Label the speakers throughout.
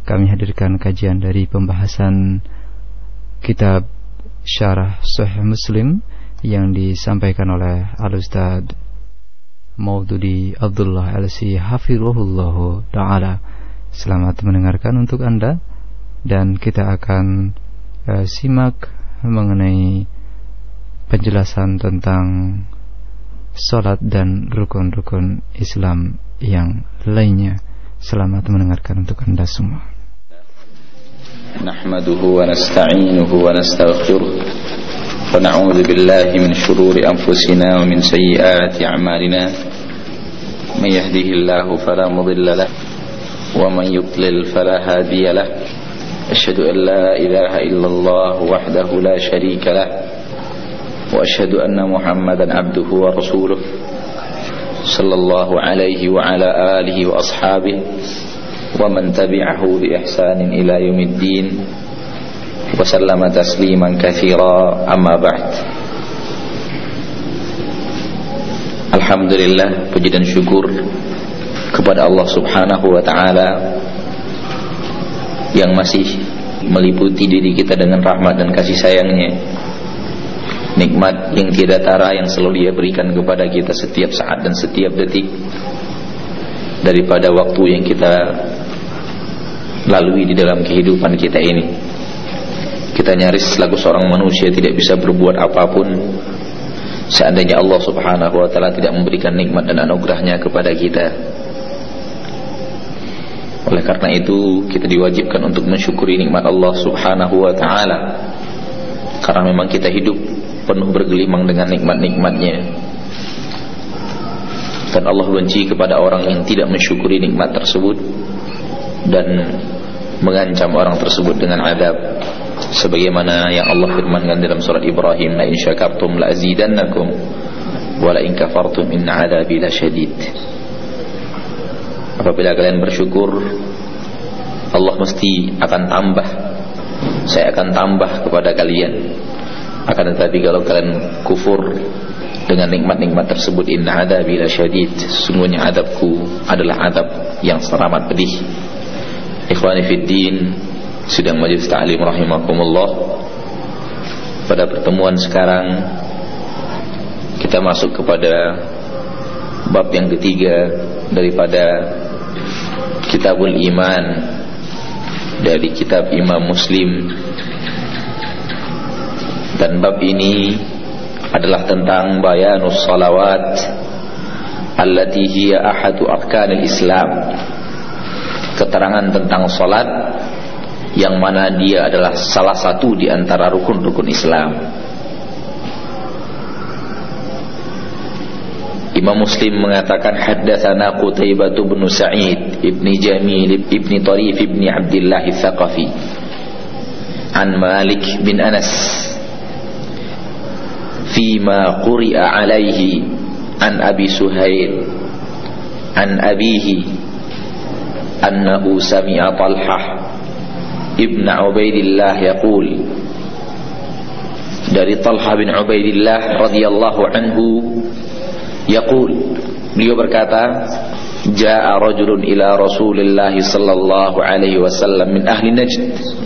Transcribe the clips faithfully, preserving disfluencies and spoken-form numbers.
Speaker 1: kami hadirkan kajian dari pembahasan kitab Syarah Sahih Muslim yang disampaikan oleh Al-Ustaz Maududi Abdullah Al-Si Hafizahullah Ta'ala. Selamat mendengarkan untuk Anda, dan kita akan uh, simak mengenai penjelasan tentang salat dan rukun-rukun Islam yang lainnya. Selamat mendengarkan untuk Anda semua.
Speaker 2: Nahmaduhu wa nasta'inuhu wa nastaghfiruh wa na'udzu billahi min shururi anfusina wa min sayyiati a'malina. May yahdihillahu fala mudilla lahu wa man yudlil fala hadiya lahu. Asyhadu an la ilaha illallah wahdahu la syarika lahu wa asyhadu anna Muhammadan abduhu wa rasuluh sallallahu alaihi wa ala alihi wa ashabihi wa man tabi'ahu bi ihsanin ila yaumiddin wa sallama tasliman katsira, amma ba'd. Alhamdulillah, puji dan syukur kepada Allah Subhanahu wa ta'ala yang masih meliputi diri kita dengan rahmat dan kasih sayangnya, nikmat yang tiada tara yang selalu Dia berikan kepada kita setiap saat dan setiap detik daripada waktu yang kita lalui di dalam kehidupan kita ini. Kita nyaris selaku seorang manusia tidak bisa berbuat apapun seandainya Allah Subhanahu wa ta'ala tidak memberikan nikmat dan anugerahnya kepada kita. Oleh karena itu kita diwajibkan untuk mensyukuri nikmat Allah Subhanahu wa ta'ala, karena memang kita hidup penuh bergelimang dengan nikmat-nikmatnya. Dan Allah benci kepada orang yang tidak mensyukuri nikmat tersebut dan mengancam orang tersebut dengan azab, sebagaimana yang Allah firmankan dalam surat Ibrahim, la in syakartum la azidannakum wa la in kafartum inna adzabi lasyadid. Apabila kalian bersyukur, Allah mesti akan tambah, saya akan tambah kepada kalian. Akan tetapi kalau kalian kufur dengan nikmat-nikmat tersebut, inna adzabi lasyadid, sesungguhnya adabku adalah adab yang teramat pedih. Ikhwani fid din, sidang majelis ta'lim rahimakumullah. Pada pertemuan sekarang kita masuk kepada bab yang ketiga daripada Kitabul Iman dari kitab Imam Muslim. Dan bab ini adalah tentang bayanus salawat allati hiya ahadu arkanil Islam, keterangan tentang salat yang mana dia adalah salah satu di antara rukun-rukun Islam. Imam Muslim mengatakan, haddatsana Qutaibah bin Sa'id ibni Jamil ibni Tarif ibni Abdullah Ats-Tsaqafi an Malik bin Anas fima quri'a alaihi an Abi Suhail an abihi annahu sami'a Talhah ibn Ubaidillah yaqul, dari Talhah bin Ubaidillah radhiyallahu anhu yaqul, beliau berkata, jaa rajulun ila Rasulillah sallallahu alaihi wasallam min ahli Najd,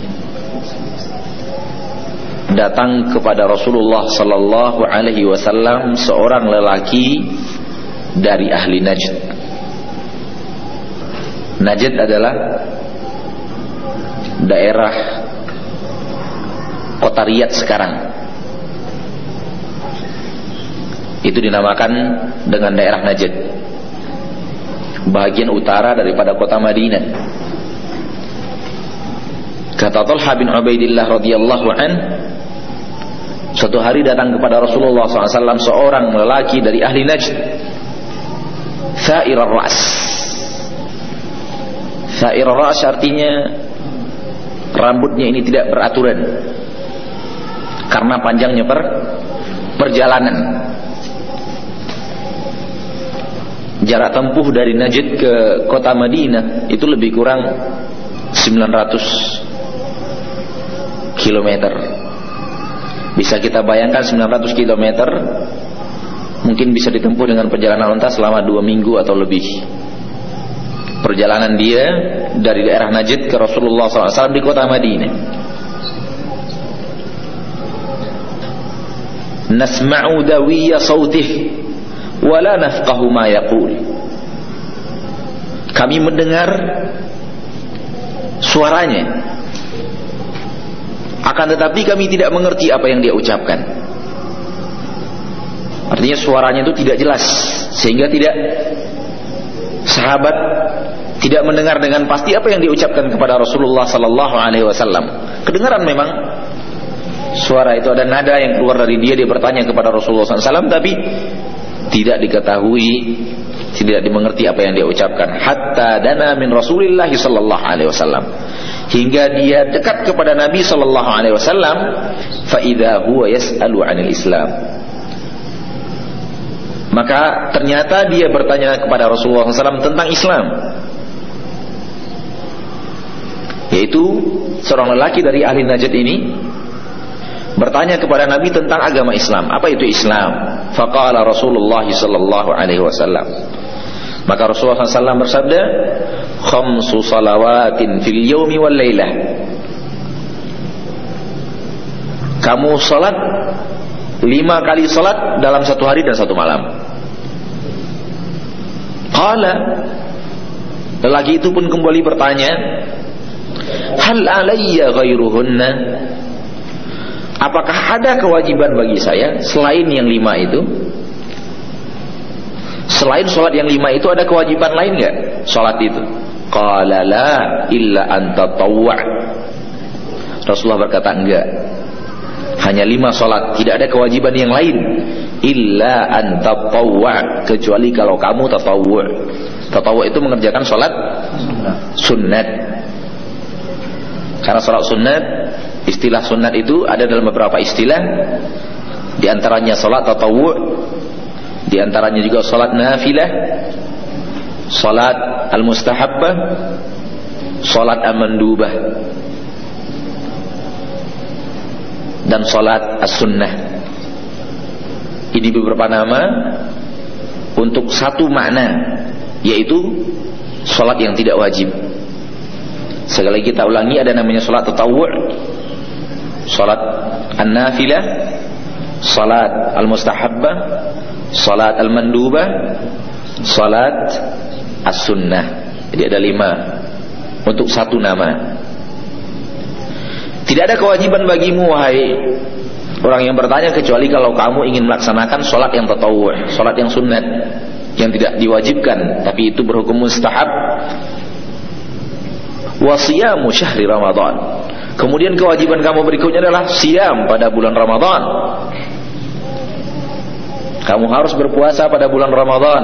Speaker 2: datang kepada Rasulullah sallallahu alaihi wasallam seorang lelaki dari ahli Najd. Najd adalah daerah kota Riyadh sekarang. Itu dinamakan dengan daerah Najd, bagian utara daripada kota Madinah. Kata Talha bin Ubaidillah radhiyallahu an, suatu hari datang kepada Rasulullah shallallahu alaihi wasallam seorang lelaki dari ahli Najd, Tha'ir ar-Ra's. Tha'ir ar-Ra's artinya rambutnya ini tidak beraturan karena panjangnya per perjalanan. Jarak tempuh dari Najd ke kota Madinah itu lebih kurang sembilan ratus kilometer. Bisa kita bayangkan sembilan ratus kilometer mungkin bisa ditempuh dengan perjalanan unta selama dua minggu atau lebih. perjalanan dia dari daerah Najd ke Rasulullah sallallahu alaihi wasallam di kota Madinah. Nasma'u dawiyya sautih wa la nafqahu ma yaqul. Kami mendengar suaranya, akan tetapi kami tidak mengerti apa yang dia ucapkan. Artinya suaranya itu tidak jelas, sehingga tidak sahabat tidak mendengar dengan pasti apa yang diucapkan kepada Rasulullah sallallahu alaihi wasallam. Kedengaran memang suara itu, ada nada yang keluar dari dia, dia bertanya kepada Rasulullah sallallahu alaihi wasallam, tapi tidak diketahui, tidak dimengerti apa yang dia ucapkan. Hatta dana min Rasulillah sallallahu alaihi wasallam, hingga dia dekat kepada Nabi sallallahu alaihi wasallam. Fa idza huwa yas'alu 'anil Islam, maka ternyata dia bertanya kepada Rasulullah sallallahu alaihi wasallam tentang Islam, yaitu seorang lelaki dari ahli Najd ini bertanya kepada Nabi tentang agama Islam. Apa itu Islam? Faqala Rasulullah sallallahu alaihi wasallam, maka Rasulullah sallallahu alaihi wasallam bersabda, khamsu salawatin fil yaumi wal lailah. Kamu salat lima kali salat dalam satu hari dan satu malam. Qala, lelaki itu pun kembali bertanya, hal alayya ghairuhunna, apakah ada kewajiban bagi saya selain yang lima itu? Selain sholat yang lima itu ada kewajiban lain enggak sholat itu? Qala la illa an tatawwa'. Rasulullah berkata enggak, hanya lima sholat, tidak ada kewajiban yang lain. Illa an tatawwa', kecuali kalau kamu tatawwu'. Tatawwu' itu mengerjakan sholat sunnat. Karena sholat sunnat, istilah sunnat itu ada dalam beberapa istilah, di antaranya sholat tatawwu', di antaranya juga sholat nafilah, sholat al-mustahabbah, sholat al-mandubah, dan sholat as-sunnah. Ini beberapa nama untuk satu makna, yaitu sholat yang tidak wajib. Sekali lagi kita ulangi, ada namanya sholat tatawwu', sholat an-nafilah, sholat al-mustahabbah, sholat al-mandubah, sholat as-sunnah. Jadi ada lima untuk satu nama. Tidak ada kewajiban bagimu wahai orang yang bertanya, kecuali kalau kamu ingin melaksanakan sholat yang tatawwu', sholat yang sunnat, yang tidak diwajibkan tapi itu berhukum mustahab. Wa siyamu syahri Ramadan, kemudian kewajiban kamu berikutnya adalah siyam pada bulan Ramadan. Kamu harus berpuasa pada bulan Ramadan.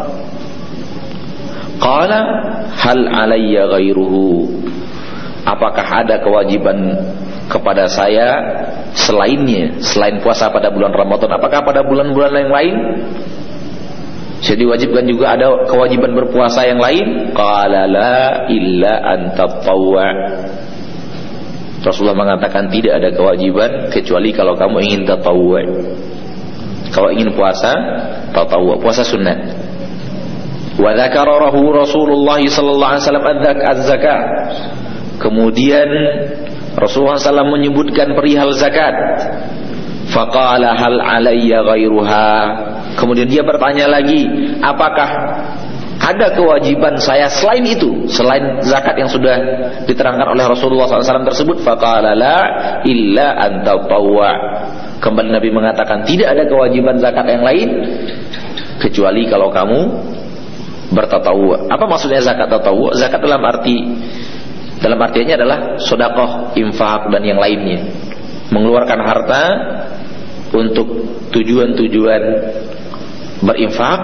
Speaker 2: Qala hal alayya ghairuhu, apakah ada kewajiban kepada saya selainnya, selain puasa pada bulan Ramadan? Apakah pada bulan-bulan yang lain jadi diwajibkan juga ada kewajiban berpuasa yang lain? Qala la illa an tatawwa'. Rasulullah mengatakan tidak ada kewajiban kecuali kalau kamu ingin tatawwu'. Kalau ingin puasa tatawwu', puasa sunnah. Wa dzakara Rasulullah sallallahu alaihi wasallam az-zakat. Kemudian Rasulullah sallallahu alaihi wasallam menyebutkan perihal zakat. Faqala hal alayya ghairuha, kemudian dia bertanya lagi, apakah ada kewajiban saya selain itu, selain zakat yang sudah diterangkan oleh Rasulullah sallallahu alaihi wasallam tersebut? Faqala la illa an tatawwa'. Kembali Nabi mengatakan tidak ada kewajiban zakat yang lain kecuali kalau kamu bertatawwu'. Apa maksudnya zakat tatawwu'? Zakat dalam arti dalam artinya adalah sedekah, infak dan yang lainnya, mengeluarkan harta untuk tujuan-tujuan berinfak.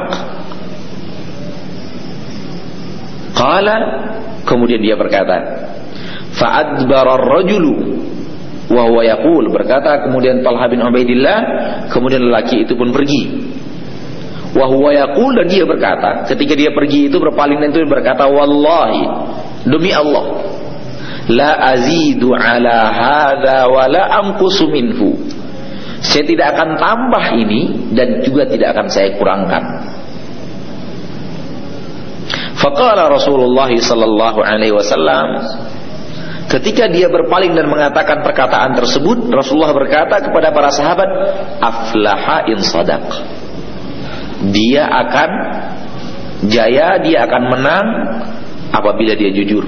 Speaker 2: Qala, kemudian dia berkata, fa'adbara ar-rajulu wa huwa yaqul, berkata kemudian Talha bin Ubaidillah, kemudian lelaki itu pun pergi. Wa huwa yaqul, dan dia berkata, ketika dia pergi itu berpaling dan itu berkata, wallahi, demi Allah, la azidu ala hadza wa la anqusu minhu, saya tidak akan tambah ini dan juga tidak akan saya kurangkan. Faqala Rasulullah sallallahu alaihi wasallam, ketika dia berpaling dan mengatakan perkataan tersebut, Rasulullah berkata kepada para sahabat, aflaha in sadaq. Dia akan jaya, dia akan menang apabila dia jujur.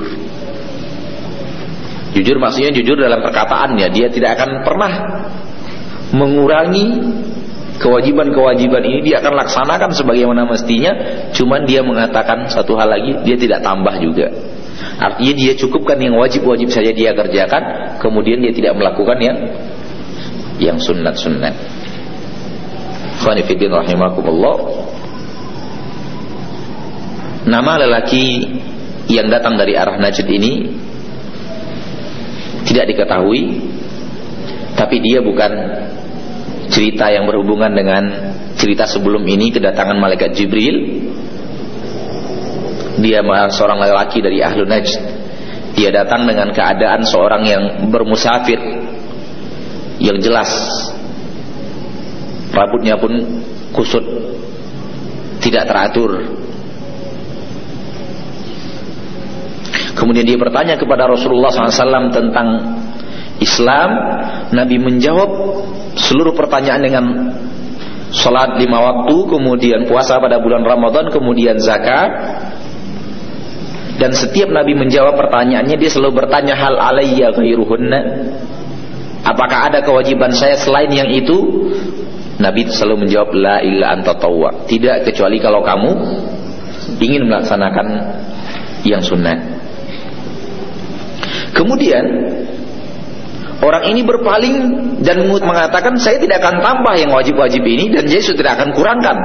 Speaker 2: Jujur maksudnya jujur dalam perkataannya, dia tidak akan pernah mengurangi kewajiban-kewajiban ini, dia akan laksanakan sebagaimana mestinya. Cuman dia mengatakan satu hal lagi, dia tidak tambah juga. Artinya dia cukupkan yang wajib-wajib saja dia kerjakan, kemudian dia tidak melakukan yang yang sunnat-sunnat. Ikhwani fillah rahimakumullah. Nama lelaki yang datang dari arah Najd ini tidak diketahui, tapi dia bukan cerita yang berhubungan dengan cerita sebelum ini, kedatangan malaikat Jibril. Dia seorang lelaki dari Ahlul Najd. Dia datang dengan keadaan seorang yang bermusafir, yang jelas rambutnya pun kusut, tidak teratur. Kemudian dia bertanya kepada Rasulullah shallallahu alaihi wasallam tentang Islam. Nabi menjawab seluruh pertanyaan dengan salat lima waktu, kemudian puasa pada bulan Ramadan, kemudian zakat. Dan setiap Nabi menjawab pertanyaannya, dia selalu bertanya, hal alayya ghairuhunna, apakah ada kewajiban saya selain yang itu? Nabi selalu menjawab, la illa anta tawwa, tidak kecuali kalau kamu ingin melaksanakan yang sunnah. Kemudian orang ini berpaling dan mengatakan, saya tidak akan tambah yang wajib-wajib ini, dan Yesus tidak akan kurangkan.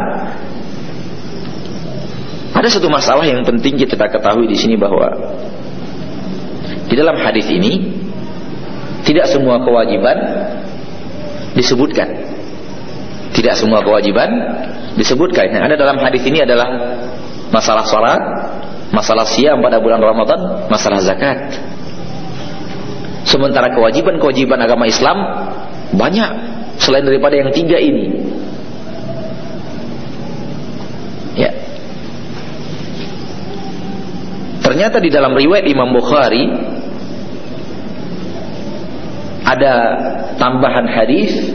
Speaker 2: Ada satu masalah yang penting kita ketahui di sini, bahwa di dalam hadis ini tidak semua kewajiban disebutkan. Tidak semua kewajiban disebutkan. Yang ada dalam hadis ini adalah masalah salat, masalah siam pada bulan Ramadan, masalah zakat. Sementara kewajiban-kewajiban agama Islam banyak selain daripada yang tiga ini. Ya. Ternyata di dalam riwayat Imam Bukhari ada tambahan hadis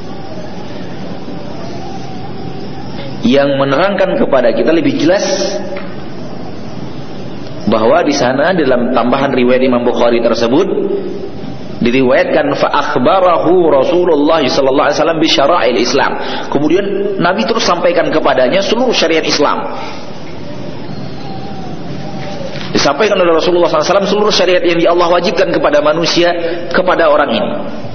Speaker 2: yang menerangkan kepada kita lebih jelas bahwa di sana dalam tambahan riwayat Imam Bukhari tersebut diriwayatkan fa akhbarahu Rasulullah sallallahu alaihi wasallam bi syara'il Islam. Kemudian Nabi terus sampaikan kepadanya seluruh syariat Islam. Disampaikan oleh Rasulullah sallallahu alaihi wasallam seluruh syariat yang Allah wajibkan kepada manusia, kepada orang ini.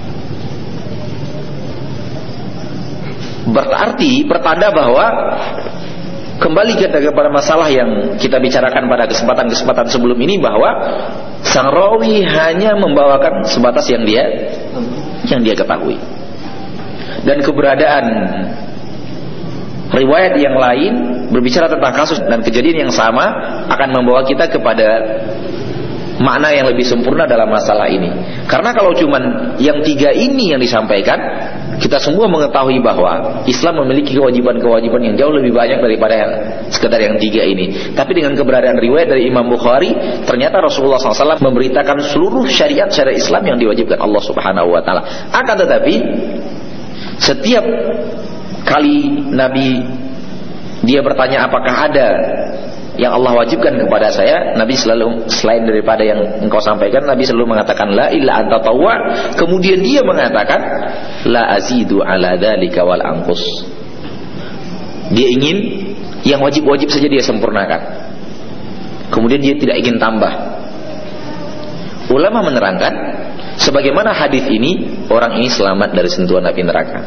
Speaker 2: Berarti pertanda bahwa, kembali kita kepada masalah yang kita bicarakan pada kesempatan-kesempatan sebelum ini, bahwa sang rawi hanya membawakan sebatas yang dia yang dia ketahui, dan keberadaan riwayat yang lain berbicara tentang kasus dan kejadian yang sama akan membawa kita kepada makna yang lebih sempurna dalam masalah ini. Karena kalau cuman yang tiga ini yang disampaikan, kita semua mengetahui bahwa Islam memiliki kewajiban-kewajiban yang jauh lebih banyak daripada yang sekedar yang tiga ini. Tapi dengan keberadaan riwayat dari Imam Bukhari, ternyata Rasulullah shallallahu alaihi wasallam memberitakan seluruh syariat-syariat Islam yang diwajibkan Allah Subhanahu Wa Taala. Akan tetapi setiap kali Nabi dia bertanya apakah ada yang Allah wajibkan kepada saya, Nabi selalu, selain daripada yang engkau sampaikan, Nabi selalu mengatakan la illa anta tawwa. Kemudian dia mengatakan la azidu ala dzalika wal anqus. Dia ingin yang wajib-wajib saja dia sempurnakan, kemudian dia tidak ingin tambah. Ulama menerangkan sebagaimana hadis ini, orang ini selamat dari sentuhan api neraka.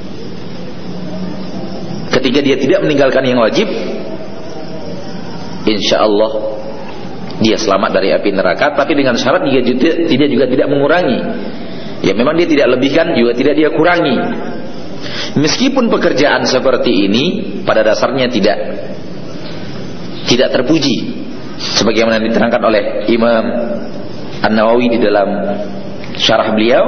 Speaker 2: Ketika dia tidak meninggalkan yang wajib, insya Allah dia selamat dari api neraka, tapi dengan syarat dia juga, tidak juga tidak mengurangi. Ya memang dia tidak lebihkan, juga tidak dia kurangi. Meskipun pekerjaan seperti ini pada dasarnya tidak tidak terpuji, sebagaimana diterangkan oleh Imam An-Nawawi di dalam syarah beliau,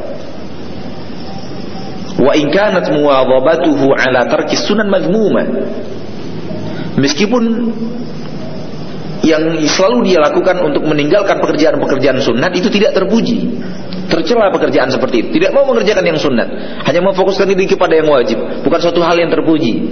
Speaker 2: wa in kanat muwadhabatuhu ala tarki sunan madhmuma. Meskipun yang selalu dia lakukan untuk meninggalkan pekerjaan-pekerjaan sunat itu tidak terpuji. Tercela pekerjaan seperti itu, tidak mau mengerjakan yang sunat, hanya memfokuskan diri kepada yang wajib, bukan suatu hal yang terpuji.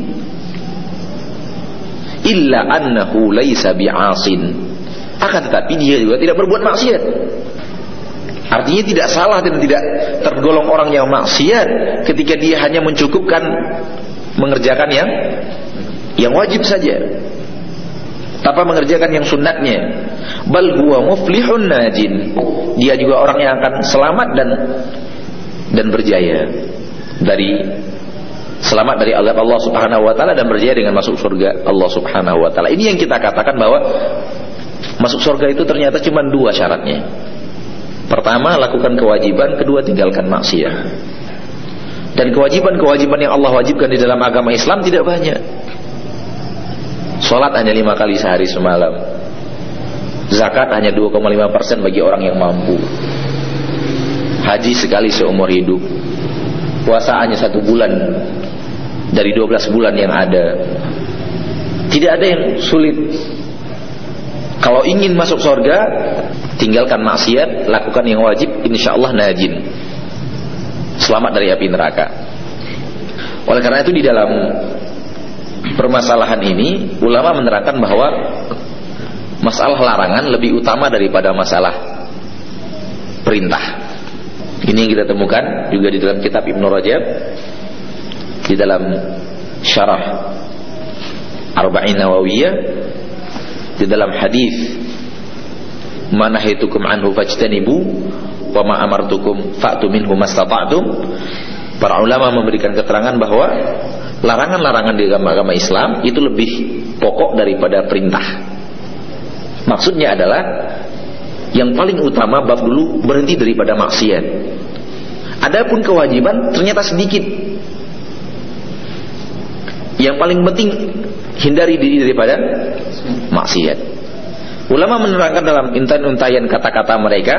Speaker 2: Illa annahu laisa bi'asin, akan tetapi dia juga tidak berbuat maksiat. Artinya tidak salah dan tidak tergolong orang yang maksiat ketika dia hanya mencukupkan mengerjakan yang yang wajib saja, tanpa mengerjakan yang sunnatnya. Bal huwa muflihun najin, dia juga orang yang akan selamat dan dan berjaya dari selamat dari azab Allah Subhanahu wa taala dan berjaya dengan masuk surga Allah Subhanahu wa taala. Ini yang kita katakan bahwa masuk surga itu ternyata cuma dua syaratnya. Pertama, lakukan kewajiban, kedua tinggalkan maksiat. Dan kewajiban-kewajiban yang Allah wajibkan di dalam agama Islam tidak banyak. Salat hanya lima kali sehari semalam. Zakat hanya dua koma lima persen bagi orang yang mampu. Haji sekali seumur hidup. Puasa hanya satu bulan dari dua belas bulan yang ada. Tidak ada yang sulit. Kalau ingin masuk surga, tinggalkan maksiat, lakukan yang wajib, insyaallah najin, selamat dari api neraka. Oleh karena itu di dalam permasalahan ini ulama menerangkan bahwa masalah larangan lebih utama daripada masalah perintah. Ini yang kita temukan juga di dalam kitab Ibnu Rajab, di dalam syarah Arba'in Nawawiyah, di dalam hadis ma nahitukum anhu fajtanibu wa ma amartukum fa'tu minhu mastata'tum. Para ulama memberikan keterangan bahwa larangan-larangan di agama Islam itu lebih pokok daripada perintah. Maksudnya adalah yang paling utama bab dulu berhenti daripada maksiat. Adapun kewajiban ternyata sedikit. Yang paling penting hindari diri daripada maksiat. Ulama menerangkan dalam intan-untayan kata-kata mereka,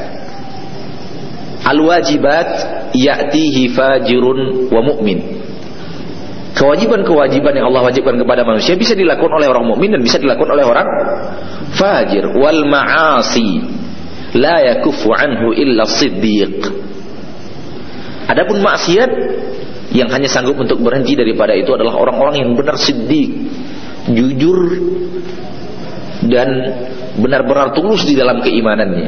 Speaker 2: al-wajibat ya'tihi fajirun wa mu'min. Kewajiban-kewajiban yang Allah wajibkan kepada manusia bisa dilakukan oleh orang mukmin dan bisa dilakukan oleh orang fajir. Wal ma'asi la yakufu anhu illa siddiq. Adapun maksiat yang hanya sanggup untuk berhenti daripada itu adalah orang-orang yang benar siddiq, jujur dan benar-benar tulus di dalam keimanannya.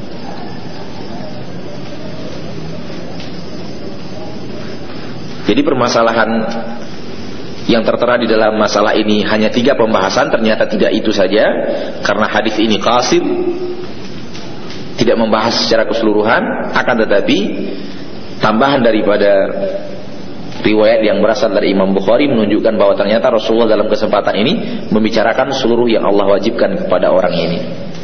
Speaker 2: Jadi permasalahan yang tertera di dalam masalah ini hanya tiga pembahasan, ternyata tidak itu saja, karena hadis ini qasir, tidak membahas secara keseluruhan, akan tetapi tambahan daripada riwayat yang berasal dari Imam Bukhari menunjukkan bahwa ternyata Rasulullah dalam kesempatan ini membicarakan seluruh yang Allah wajibkan kepada orang ini.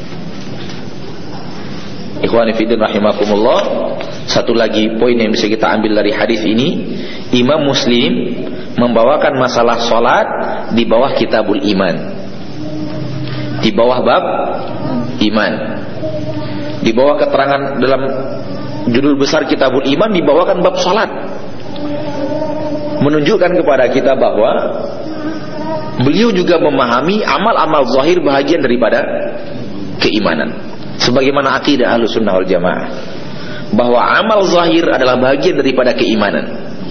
Speaker 2: Ikhwani fillah rahimakumullah, satu lagi poin yang bisa kita ambil dari hadis ini, Imam Muslim membawakan masalah salat di bawah Kitabul Iman, di bawah bab iman, di bawah keterangan dalam judul besar Kitabul Iman dibawakan bab salat, menunjukkan kepada kita bahwa beliau juga memahami amal-amal zahir bahagian daripada keimanan. Sebagaimana akidah Ahlussunnah wal Jamaah, bahwa amal zahir adalah bahagian daripada keimanan.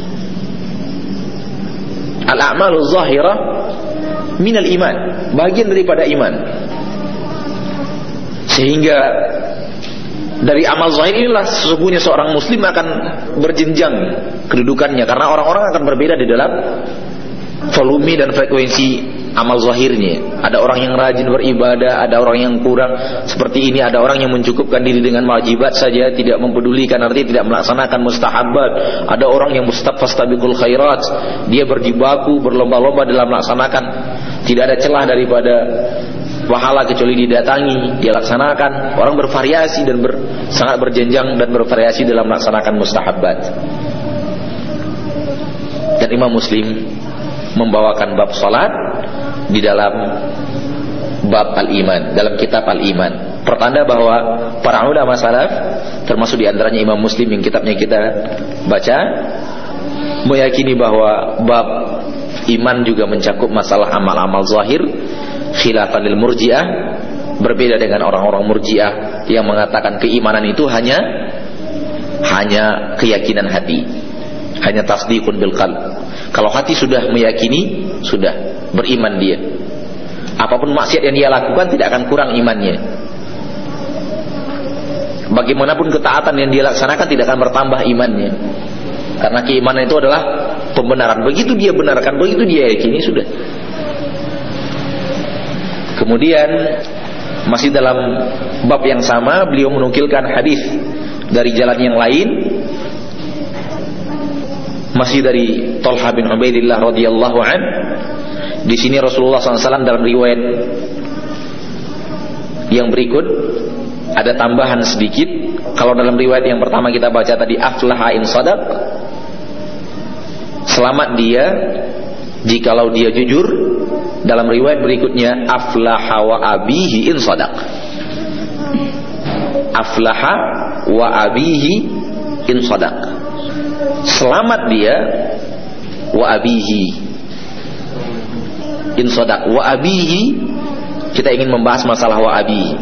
Speaker 2: Al-a'malu zahirah minal iman, bahagian daripada iman. Sehingga dari amal zahir inilah sesungguhnya seorang muslim akan berjenjang kedudukannya, karena orang-orang akan berbeda di dalam volume dan frekuensi amal zahirnya. Ada orang yang rajin beribadah, ada orang yang kurang seperti ini, ada orang yang mencukupkan diri dengan wajibat saja, tidak mempedulikan, artinya tidak melaksanakan mustahabat. Ada orang yang mustafastabiqul khairat, dia berjibaku berlomba-lomba dalam melaksanakan, tidak ada celah daripada pahala kecuali didatangi, dia laksanakan. Orang bervariasi dan ber, sangat berjenjang dan bervariasi dalam melaksanakan mustahabat. Dan Imam Muslim membawakan bab salat di dalam bab al-iman, dalam kitab al-iman. Pertanda bahwa para ulama salaf, termasuk di antaranya Imam Muslim yang kitabnya kita baca, meyakini bahwa bab iman juga mencakup masalah amal-amal zahir, khilafan lil Murji'ah, berbeda dengan orang-orang Murji'ah yang mengatakan keimanan itu hanya hanya keyakinan hati, hanya tasdiqun bil qalb. Kalau hati sudah meyakini, sudah beriman dia. Apapun maksiat yang dia lakukan tidak akan kurang imannya. Bagaimanapun ketaatan yang dia laksanakan tidak akan bertambah imannya. Karena keimanan itu adalah pembenaran. Begitu dia benarkan, begitu dia yakini, sudah. Kemudian masih dalam bab yang sama, beliau menukilkan hadis dari jalan yang lain, masih dari Talha bin Ubaidillah radhiyallahu an. Di sini Rasulullah shallallahu alaihi wasallam dalam riwayat yang berikut ada tambahan sedikit. Kalau dalam riwayat yang pertama kita baca tadi aflaha in sadaq, selamat dia jikalau dia jujur. Dalam riwayat berikutnya aflaha wa abihi in sadaq, aflaha wa abihi in sadaq, selamat dia wa abihi in sadaq. Wa abihi, kita ingin membahas masalah wa abihi.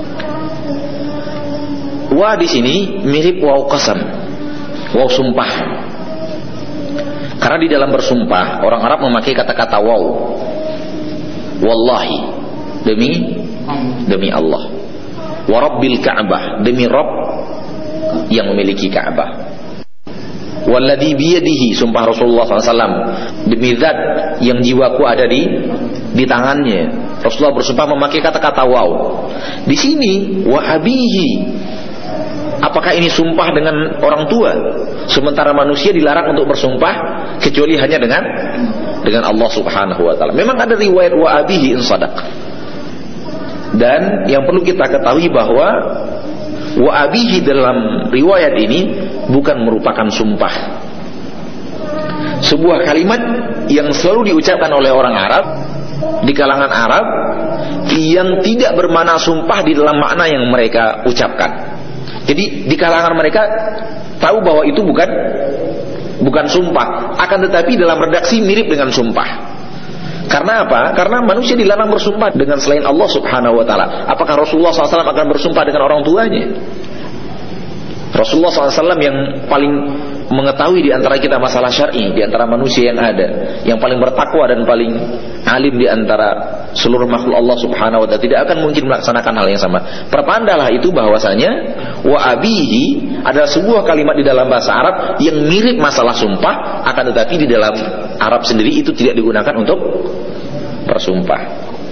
Speaker 2: Wa di sini mirip waw qasam, waw sumpah. Karena di dalam bersumpah orang Arab memakai kata-kata waw. Wallahi, demi demi Allah. Wa rabbil Ka'bah, demi Rabb yang memiliki Ka'bah. Walladzi biyadihi, sumpah Rasulullah shallallahu alaihi wasallam, demi zat yang jiwaku ada di di tangannya. Rasulullah bersumpah memakai kata-kata waw. Di sini wa abihi, apakah ini sumpah dengan orang tua? Sementara manusia dilarang untuk bersumpah kecuali hanya dengan dengan Allah Subhanahu wa taala. Memang ada riwayat wa abihi in sadaq. Dan yang perlu kita ketahui bahwa wa abihi dalam riwayat ini bukan merupakan sumpah. Sebuah kalimat yang selalu diucapkan oleh orang Arab, di kalangan Arab, yang tidak bermakna sumpah di dalam makna yang mereka ucapkan. Jadi di kalangan mereka tahu bahwa itu bukan bukan sumpah, akan tetapi dalam redaksi mirip dengan sumpah. Karena apa? Karena manusia dilarang bersumpah dengan selain Allah Subhanahu wa taala. Apakah Rasulullah shallallahu alaihi wasallam akan bersumpah dengan orang tuanya? Rasulullah shallallahu alaihi wasallam yang paling mengetahui di antara kita masalah syar'i, di antara manusia yang ada, yang paling bertakwa dan paling alim di antara seluruh makhluk Allah Subhanahu wa taala, tidak akan mungkin melaksanakan hal yang sama. Perpandalah itu bahwasanya wa abihi adalah sebuah kalimat di dalam bahasa Arab yang mirip masalah sumpah, akan tetapi di dalam Arab sendiri itu tidak digunakan untuk bersumpah.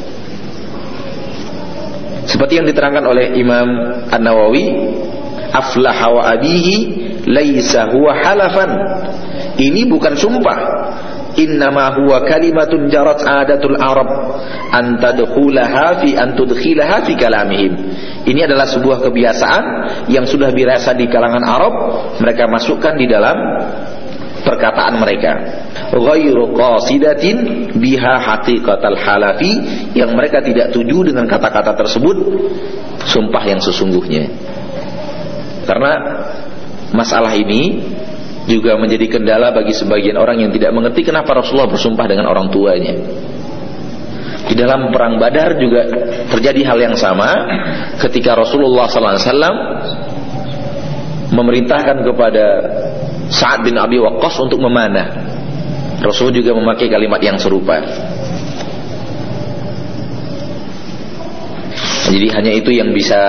Speaker 2: Seperti yang diterangkan oleh Imam An-Nawawi, aflaha wa abihi laisa huwa halafan, ini bukan sumpah. Innama huwa kalimatun jarat adatul Arab an tadkhulaha fi an tudkhilaha fi kalamihim. Ini adalah sebuah kebiasaan yang sudah biasa di kalangan Arab, mereka masukkan di dalam perkataan mereka. Ghairu qasidatin biha haqiqatal halafi, yang mereka tidak tuju dengan kata-kata tersebut sumpah yang sesungguhnya. Karena masalah ini juga menjadi kendala bagi sebagian orang yang tidak mengerti kenapa Rasulullah bersumpah dengan orang tuanya. Di dalam perang Badar juga terjadi hal yang sama, ketika Rasulullah sallallahu alaihi wasallam memerintahkan kepada Sa'ad bin Abi Waqqas untuk memanah. Rasul juga memakai kalimat yang serupa. Jadi hanya itu yang bisa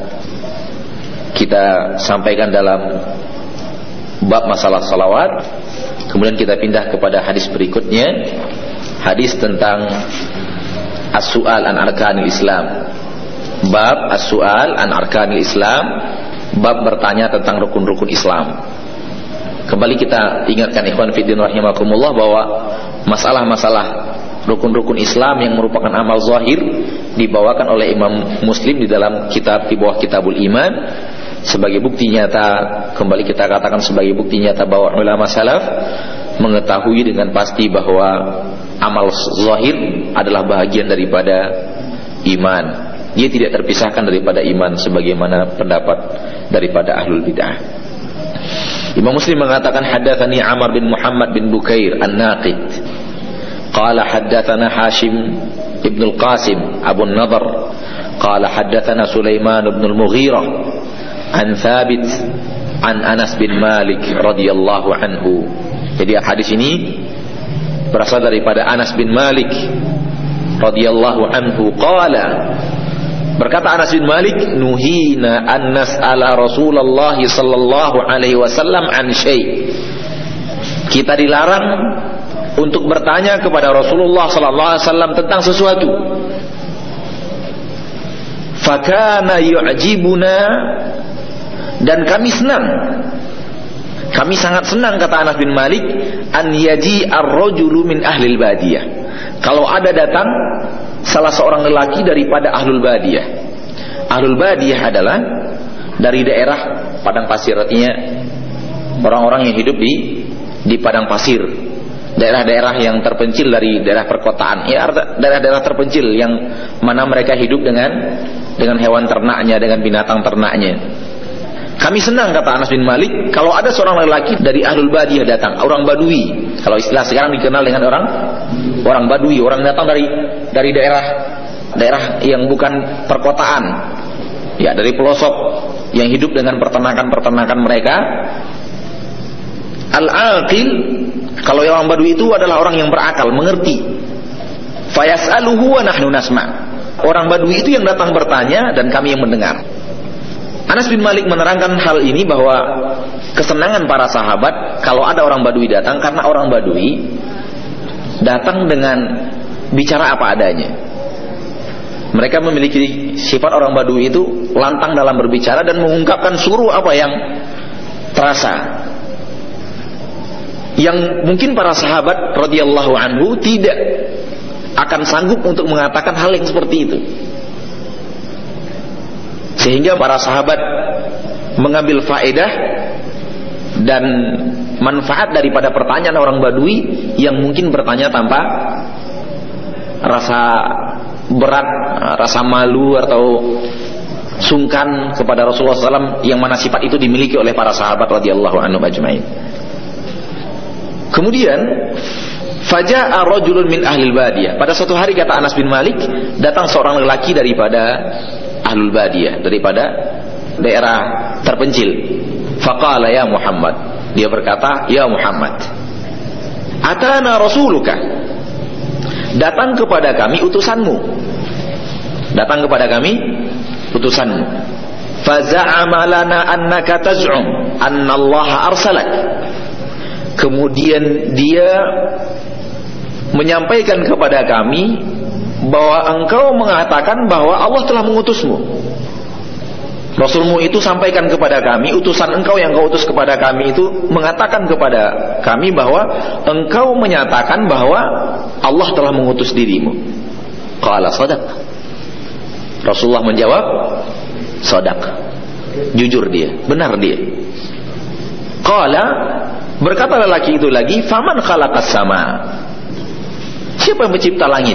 Speaker 2: kita sampaikan dalam bab masalah salawat. Kemudian kita pindah kepada hadis berikutnya, hadis tentang as-su'al an arkanil Islam. Bab as-su'al an arkanil Islam, bab bertanya tentang rukun-rukun Islam. Kembali kita ingatkan ikhwan fiddin rahimakumullah bahwa masalah-masalah rukun-rukun Islam yang merupakan amal zahir dibawakan oleh Imam Muslim di dalam kitab di bawah Kitabul Iman. Sebagai bukti nyata, kembali kita katakan sebagai bukti nyata bahwa ulama salaf mengetahui dengan pasti bahwa amal zahir adalah bahagian daripada iman. Dia tidak terpisahkan daripada iman, sebagaimana pendapat daripada ahlul bid'ah. Imam Muslim mengatakan haddatsani Amr bin Muhammad bin Bukair An-Naqid qala haddatsana Hashim Ibnu Qasim Abu Nadhr qala haddatsana Sulaiman bin Al-Mughirah an Thabit an Anas bin Malik radhiyallahu anhu. Jadi hadis ini berasal daripada Anas bin Malik radhiyallahu anhu qala, berkata Anas bin Malik, nuhina an nas'ala Rasulullah sallallahu alaihi wasallam an syai'. Kita dilarang untuk bertanya kepada Rasulullah sallallahu alaihi wasallam tentang sesuatu. Fakana yu'jibuna, dan kami senang, kami sangat senang, kata Anas bin Malik, an yaji ar-rajulu min ahlil badiyah, kalau ada datang salah seorang lelaki daripada ahlul badiyah. Ahlul badiyah adalah dari daerah padang pasir, artinya orang-orang yang hidup di di padang pasir, daerah-daerah yang terpencil dari daerah perkotaan, ya daerah-daerah terpencil yang mana mereka hidup dengan dengan hewan ternaknya, dengan binatang ternaknya. Kami senang, kata Anas bin Malik, kalau ada seorang lelaki dari ahlul badiyah datang, orang badui. Kalau istilah sekarang dikenal dengan orang orang badui, orang datang dari dari daerah daerah yang bukan perkotaan, ya dari pelosok yang hidup dengan peternakan-peternakan mereka. Al-aqil, kalau orang badui itu adalah orang yang berakal, mengerti. Fayas'aluhu wa nahnu nasma'. Orang badui itu yang datang bertanya dan kami yang mendengar. Anas bin Malik menerangkan hal ini bahwa kesenangan para sahabat kalau ada orang badui datang, karena orang badui datang dengan bicara apa adanya. Mereka memiliki sifat orang badui itu lantang dalam berbicara dan mengungkapkan seluruh apa yang terasa, yang mungkin para sahabat radhiyallahu anhu tidak akan sanggup untuk mengatakan hal yang seperti itu. Sehingga para sahabat mengambil faedah dan manfaat daripada pertanyaan orang badui yang mungkin bertanya tanpa rasa berat, rasa malu atau sungkan kepada Rasulullah sallallahu alaihi wasallam, yang mana sifat itu dimiliki oleh para sahabat radhiyallahu anhum ajma'in. Kemudian faja'a rajulun min ahlil badiyah. Pada suatu hari, kata Anas bin Malik, datang seorang lelaki daripada ahlul badiyah, daripada daerah terpencil. Faqala ya Muhammad, dia berkata, ya Muhammad, atana rasuluka, datang kepada kami utusanmu, datang kepada kami utusanmu. Faza'ama lana annaka taz'um anna Allah arsalak. Kemudian dia menyampaikan kepada kami bahwa engkau mengatakan bahwa Allah telah mengutusmu. Rasulmu itu sampaikan kepada kami, utusan engkau yang kau utus kepada kami itu mengatakan kepada kami bahwa engkau menyatakan bahwa Allah telah mengutus dirimu. Qala sadaq. Rasulullah menjawab, sadaq. Jujur dia, benar dia. Qala, berkata lelaki itu lagi, faman khalaqas sama, siapa yang mencipta langit?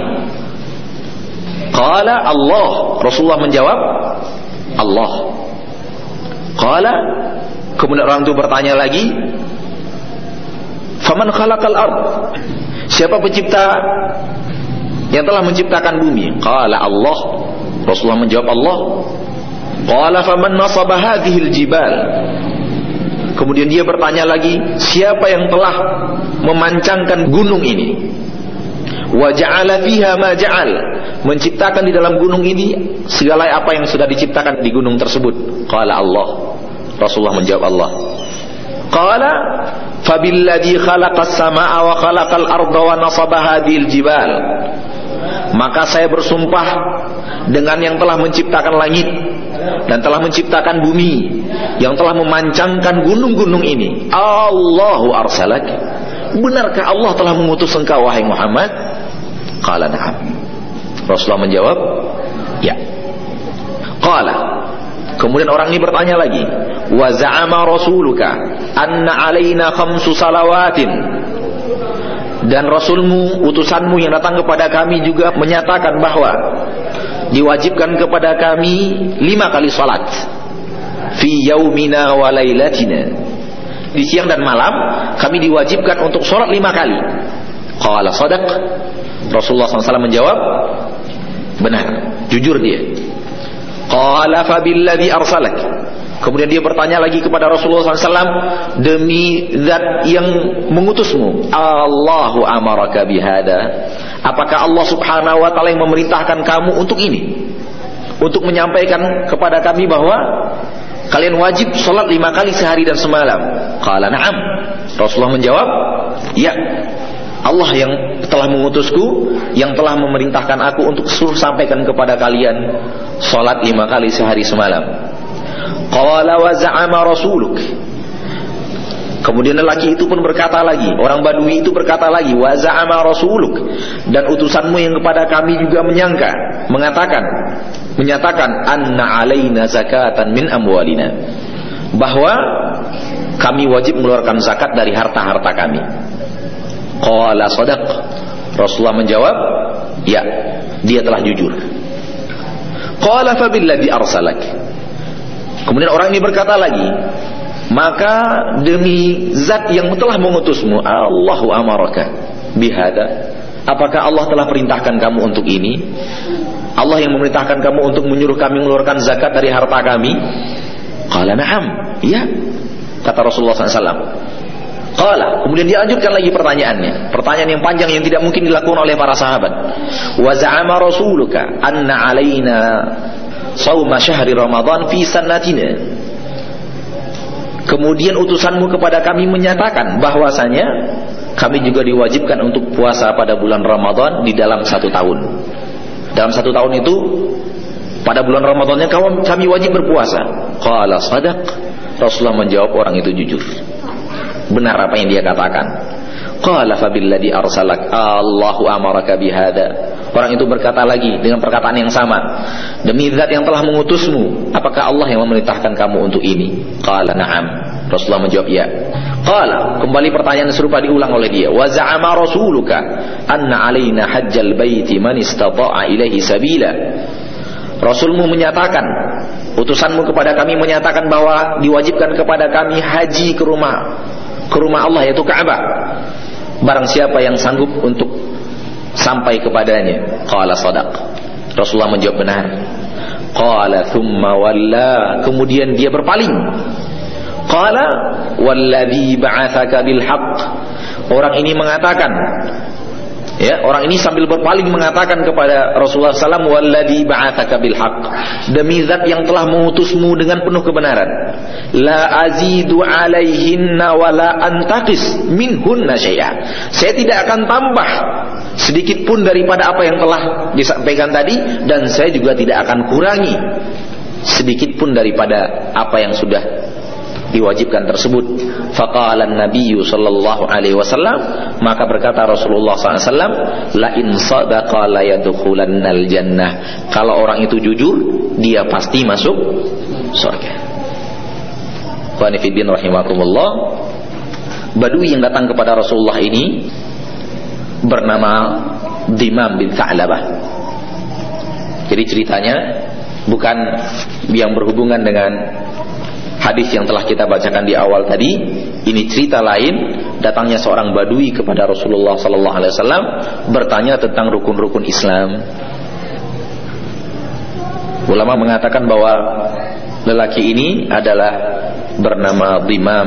Speaker 2: Qala Allah. Rasulullah menjawab, Allah. Qala, kemudian orang itu bertanya lagi, faman khalaqal ard, siapa pencipta yang telah menciptakan bumi? Qala Allah. Rasulullah menjawab Allah. Qala faman nasaba hadhil jibal, kemudian dia bertanya lagi, siapa yang telah memancangkan gunung ini? Wa ja'ala fiha ma ja'al, menciptakan di dalam gunung ini segala apa yang sudah diciptakan di gunung tersebut. Qala Allah. Rasulullah menjawab Allah. Qala fabilladzi khalaqas samaa'a wa khalaqal arda wa nasaba hadhil jibal, maka saya bersumpah dengan yang telah menciptakan langit dan telah menciptakan bumi, yang telah memancangkan gunung-gunung ini. Allahu arsalak, benarkah Allah telah mengutus engkau wahai Muhammad? Qala na'am. Rasulullah menjawab, ya. Qala, kemudian orang ini bertanya lagi, wa za'ama rasuluka anna alaina khamsu salawatin, dan Rasulmu, utusanmu yang datang kepada kami juga menyatakan bahwa diwajibkan kepada kami lima kali salat fi yaumina wa lailatina, di siang dan malam kami diwajibkan untuk salat lima kali. Qala sadaq. Rasulullah sallallahu alaihi wasallam menjawab, benar, jujur dia. Qala fa billadzi arsalak. Kemudian dia bertanya lagi kepada Rasulullah sallallahu alaihi wasallam, demi zat yang mengutusmu, Allahu amaraka bihada, apakah Allah subhanahu wa ta'ala yang memerintahkan kamu untuk ini, untuk menyampaikan kepada kami bahwa kalian wajib sholat lima kali sehari dan semalam? Qala na'am. Rasulullah menjawab, ya, Allah yang telah mengutusku, yang telah memerintahkan aku untuk suruh sampaikan kepada kalian sholat lima kali sehari semalam. Qala wa za'ama rasuluk. Kemudian lelaki itu pun berkata lagi, orang Badui itu berkata lagi, wa za'ama rasuluk, dan utusanmu yang kepada kami juga menyangka, mengatakan, menyatakan anna alaina zakatan min amwalina, bahwa kami wajib mengeluarkan zakat dari harta-harta kami. Qala sadaq. Rasulullah menjawab, ya, dia telah jujur. Qala fa billadzi arsalak. Kemudian orang ini berkata lagi, maka demi zat yang telah mengutusmu, Allahu amaraka bihada, apakah Allah telah perintahkan kamu untuk ini? Allah yang memerintahkan kamu untuk menyuruh kami mengeluarkan zakat dari harta kami? Qala na'am, ya, kata Rasulullah sallallahu alaihi wasallam. Qala, kemudian dia lanjutkan lagi pertanyaannya, pertanyaan yang panjang yang tidak mungkin dilakukan oleh para sahabat. Wa za'ama rasuluka anna alaina sauma syahri Ramadan fi sanatina. Kemudian utusanmu kepada kami menyatakan bahwasanya kami juga diwajibkan untuk puasa pada bulan Ramadan di dalam satu tahun. Dalam satu tahun itu, pada bulan Ramadannya kami wajib berpuasa. Qala sadaq. Rasulullah menjawab, orang itu jujur, benar apa yang dia katakan. Qala fa billadzi arsalak Allahu amaraka bihada. Orang itu berkata lagi dengan perkataan yang sama, demi zat yang telah mengutusmu, apakah Allah yang memerintahkan kamu untuk ini? Qala na'am. Rasulullah menjawab, ya. Qala, kembali pertanyaan serupa diulang oleh dia. Wa za'ama rasuluka anna alaina hajjal baiti man istata'a ilaihi sabila. Rasulmu menyatakan, utusanmu kepada kami menyatakan bahwa diwajibkan kepada kami haji ke rumah ke rumah Allah, yaitu Ka'bah, barang siapa yang sanggup untuk sampai kepadanya. Qala sadaq. Rasulullah menjawab, benar. Qala thumma walla. Kemudian dia berpaling. Qala walladzi ba'atsaka bil haqq. Orang ini mengatakan, ya, orang ini sambil berpaling mengatakan kepada Rasulullah sallallahu alaihi wasallam, walladzi ba'atsaka bil haqq, demi zat yang telah mengutusmu dengan penuh kebenaran, la azidu alaihinna wala antaqis minhunna syai'a. Saya tidak akan tambah sedikit pun daripada apa yang telah disampaikan tadi, dan saya juga tidak akan kurangi sedikit pun daripada apa yang sudah diwajibkan tersebut. Faqala an-nabiy sallallahu alaihi wasallam, maka berkata Rasulullah sallallahu alaihi wasallam, la in sadaqa la yadkhulannal jannah. Kalau orang itu jujur, dia pasti masuk surga. Wa nafidin rahimakumullah. Badui yang datang kepada Rasulullah ini bernama Dimam bin Tha'labah. Jadi ceritanya bukan yang berhubungan dengan hadis yang telah kita bacakan di awal tadi. Ini cerita lain, datangnya seorang badui kepada Rasulullah sallallahu alaihi wasallam bertanya tentang rukun-rukun Islam. Ulama mengatakan bahwa lelaki ini adalah bernama Dimam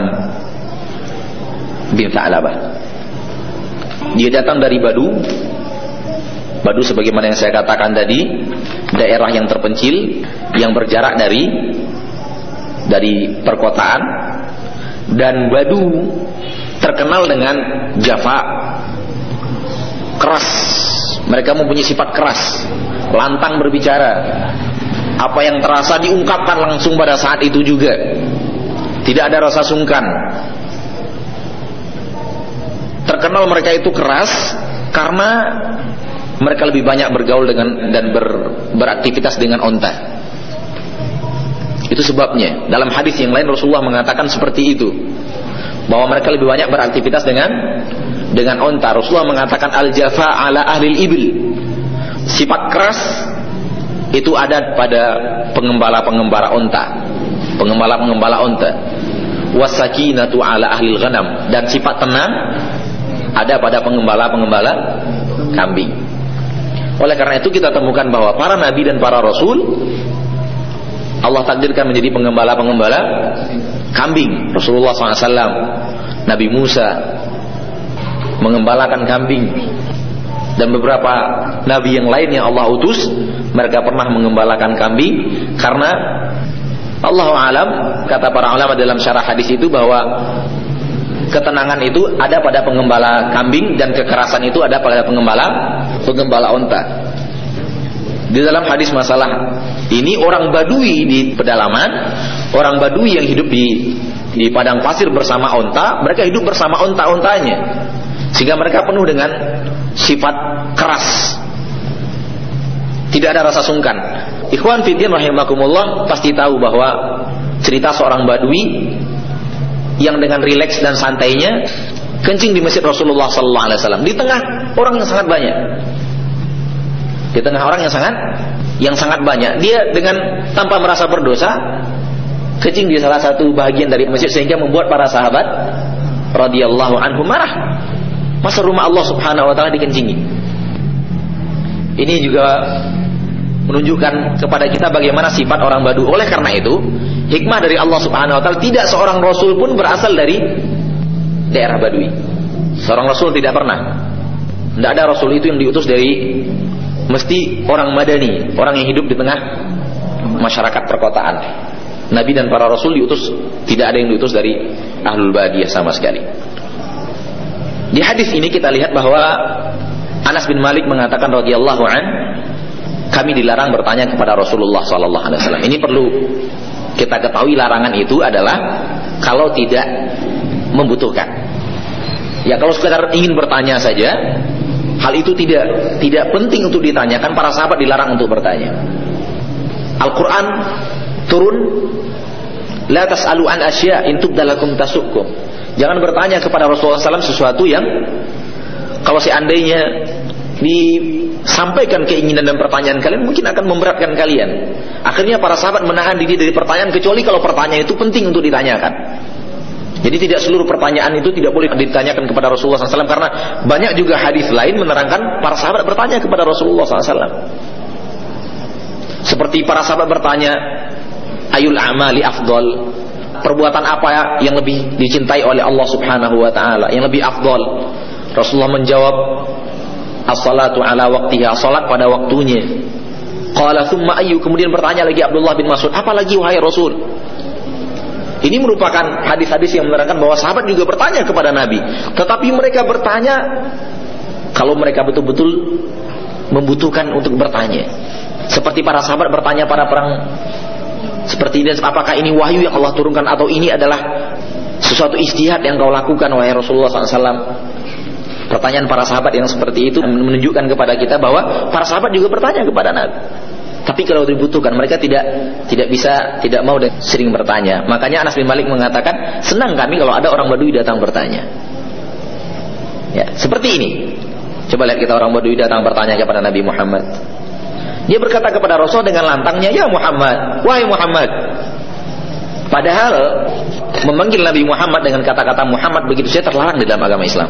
Speaker 2: bin Tha'labah. Dia datang dari Badu. Badu sebagaimana yang saya katakan tadi, daerah yang terpencil yang berjarak dari dari perkotaan. Dan Badu terkenal dengan jafa, keras. Mereka mempunyai sifat keras, lantang berbicara. Apa yang terasa diungkapkan langsung pada saat itu juga. Tidak ada rasa sungkan. Terkenal mereka itu keras karena mereka lebih banyak bergaul dengan dan ber, beraktivitas dengan onta. Itu sebabnya dalam hadis yang lain Rasulullah mengatakan seperti itu, bahwa mereka lebih banyak beraktivitas dengan dengan onta. Rasulullah mengatakan al-jafa ala ahlil ibil. Sifat keras itu ada pada pengembala-pengembala onta, pengembala-pengembala onta. Wasakinatu ala ahlil ghanam, dan sifat tenang ada pada pengembala-pengembala kambing. Oleh karena itu kita temukan bahwa para nabi dan para rasul Allah takdirkan menjadi pengembala-pengembala kambing. Rasulullah shallallahu alaihi wasallam, Nabi Musa mengembalakan kambing, dan beberapa nabi yang lain yang Allah utus mereka pernah mengembalakan kambing. Karena Allahu a'lam, kata para ulama dalam syarah hadis itu bahwa ketenangan itu ada pada pengembala kambing dan kekerasan itu ada pada pengembala pengembala onta. Di dalam hadis masalah ini, orang Badui di pedalaman, orang Badui yang hidup di di padang pasir bersama onta, mereka hidup bersama onta-ontanya, sehingga mereka penuh dengan sifat keras, tidak ada rasa sungkan. Ikhwan fillah rahimakumullah pasti tahu bahwa cerita seorang Badui yang dengan rileks dan santainya kencing di masjid Rasulullah sallallahu alaihi wasallam di tengah orang yang sangat banyak. Di tengah orang yang sangat yang sangat banyak, dia dengan tanpa merasa berdosa kencing di salah satu bagian dari masjid, sehingga membuat para sahabat radhiyallahu anhum marah. Masa rumah Allah Subhanahu wa taala dikencingi? Ini juga menunjukkan kepada kita bagaimana sifat orang Badu. Oleh karena itu, hikmah dari Allah Subhanahu wa taala, tidak seorang rasul pun berasal dari daerah Badui. Seorang rasul tidak pernah. Tidak ada rasul itu yang diutus dari, mesti orang Madani, orang yang hidup di tengah masyarakat perkotaan. Nabi dan para rasul diutus, tidak ada yang diutus dari ahlul badiyah sama sekali. Di hadis ini kita lihat bahwa Anas bin Malik mengatakan radhiyallahu an, kami dilarang bertanya kepada Rasulullah sallallahu alaihi wasallam. Ini perlu kita ketahui, larangan itu adalah kalau tidak membutuhkan. Ya, kalau sekedar ingin bertanya saja, hal itu tidak tidak penting untuk ditanyakan. Para sahabat dilarang untuk bertanya. Al-Quran turun, la tas'alu an asya in tubdalakum tasukum. Jangan bertanya kepada Rasulullah sallallahu alaihi wasallam sesuatu yang kalau seandainya disampaikan keinginan dan pertanyaan kalian mungkin akan memberatkan kalian. Akhirnya para sahabat menahan diri dari pertanyaan, kecuali kalau pertanyaan itu penting untuk ditanyakan. Jadi tidak seluruh pertanyaan itu tidak boleh ditanyakan kepada Rasulullah sallallahu alaihi wasallam, karena banyak juga hadis lain menerangkan para sahabat bertanya kepada Rasulullah sallallahu alaihi wasallam. Seperti para sahabat bertanya, ayul amali afdal, perbuatan apa yang lebih dicintai oleh Allah Subhanahu wa taala, yang lebih afdal? Rasulullah menjawab, as-salatu ala waqtiha, salat pada waktunya. Qala thumma ayyu, kemudian bertanya lagi Abdullah bin Mas'ud, apa lagi wahai Rasul? Ini merupakan hadis-hadis yang menerangkan bahwa sahabat juga bertanya kepada Nabi, tetapi mereka bertanya kalau mereka betul-betul membutuhkan untuk bertanya. Seperti para sahabat bertanya pada perang seperti ini, apakah ini wahyu yang Allah turunkan atau ini adalah sesuatu ijtihad yang kau lakukan wahai Rasulullah sallallahu alaihi wasallam? Pertanyaan para sahabat yang seperti itu menunjukkan kepada kita bahwa para sahabat juga bertanya kepada Nabi. Tapi kalau dibutuhkan, mereka tidak tidak bisa, tidak mau dan sering bertanya. Makanya Anas bin Malik mengatakan, senang kami kalau ada orang Badui datang bertanya. Ya, seperti ini. Coba lihat kita, orang Badui datang bertanya kepada Nabi Muhammad. Dia berkata kepada Rasul dengan lantangnya, ya Muhammad, wahai Muhammad. Padahal memanggil Nabi Muhammad dengan kata-kata Muhammad begitu saja terlarang di dalam agama Islam.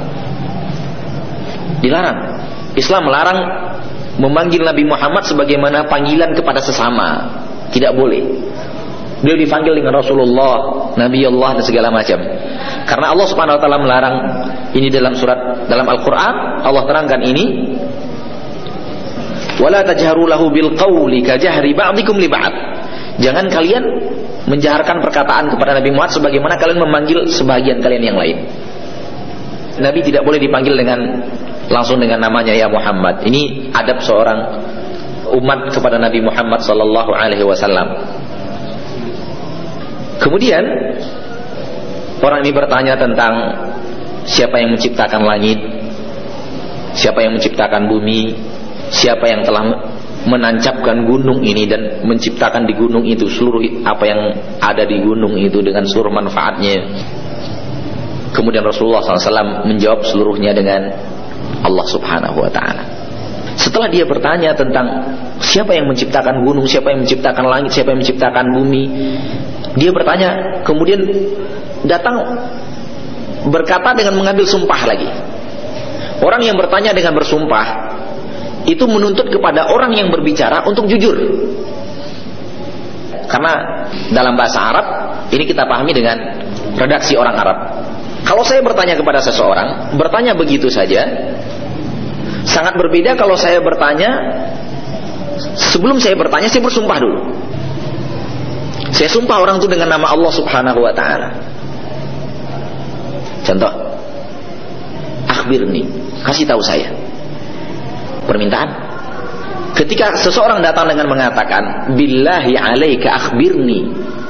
Speaker 2: Dilarang. Islam melarang memanggil Nabi Muhammad sebagaimana panggilan kepada sesama. Tidak boleh. Beliau dipanggil dengan Rasulullah, Nabi Allah dan segala macam. Karena Allah Subhanahu wa taala melarang ini dalam surat, dalam Al-Qur'an Allah terangkan ini. Wala tajharu lahu bil qawli kajahri ba'dikum li ba'd. Jangan kalian menjaharkan perkataan kepada Nabi Muhammad sebagaimana kalian memanggil sebagian kalian yang lain. Nabi tidak boleh dipanggil dengan langsung dengan namanya ya Muhammad. Ini adab seorang umat kepada Nabi Muhammad sallallahu alaihi wasallam. Kemudian orang ini bertanya tentang siapa yang menciptakan langit, siapa yang menciptakan bumi, siapa yang telah menancapkan gunung ini dan menciptakan di gunung itu seluruh apa yang ada di gunung itu dengan seluruh manfaatnya. Kemudian Rasulullah sallallahu alaihi wasallam menjawab seluruhnya dengan Allah Subhanahu wa ta'ala. Setelah dia bertanya tentang siapa yang menciptakan gunung, siapa yang menciptakan langit, siapa yang menciptakan bumi, dia bertanya, kemudian datang berkata dengan mengambil sumpah lagi. Orang yang bertanya dengan bersumpah itu menuntut kepada orang yang berbicara untuk jujur. Karena dalam bahasa Arab ini kita pahami dengan redaksi orang Arab. Kalau saya bertanya kepada seseorang, bertanya begitu saja, sangat berbeda kalau saya bertanya, sebelum saya bertanya saya bersumpah dulu. Saya sumpah orang itu dengan nama Allah Subhanahu wa taala. Contoh, akhbirni, kasih tahu saya. Permintaan. Ketika seseorang datang dengan mengatakan billahi alaika akhbirni,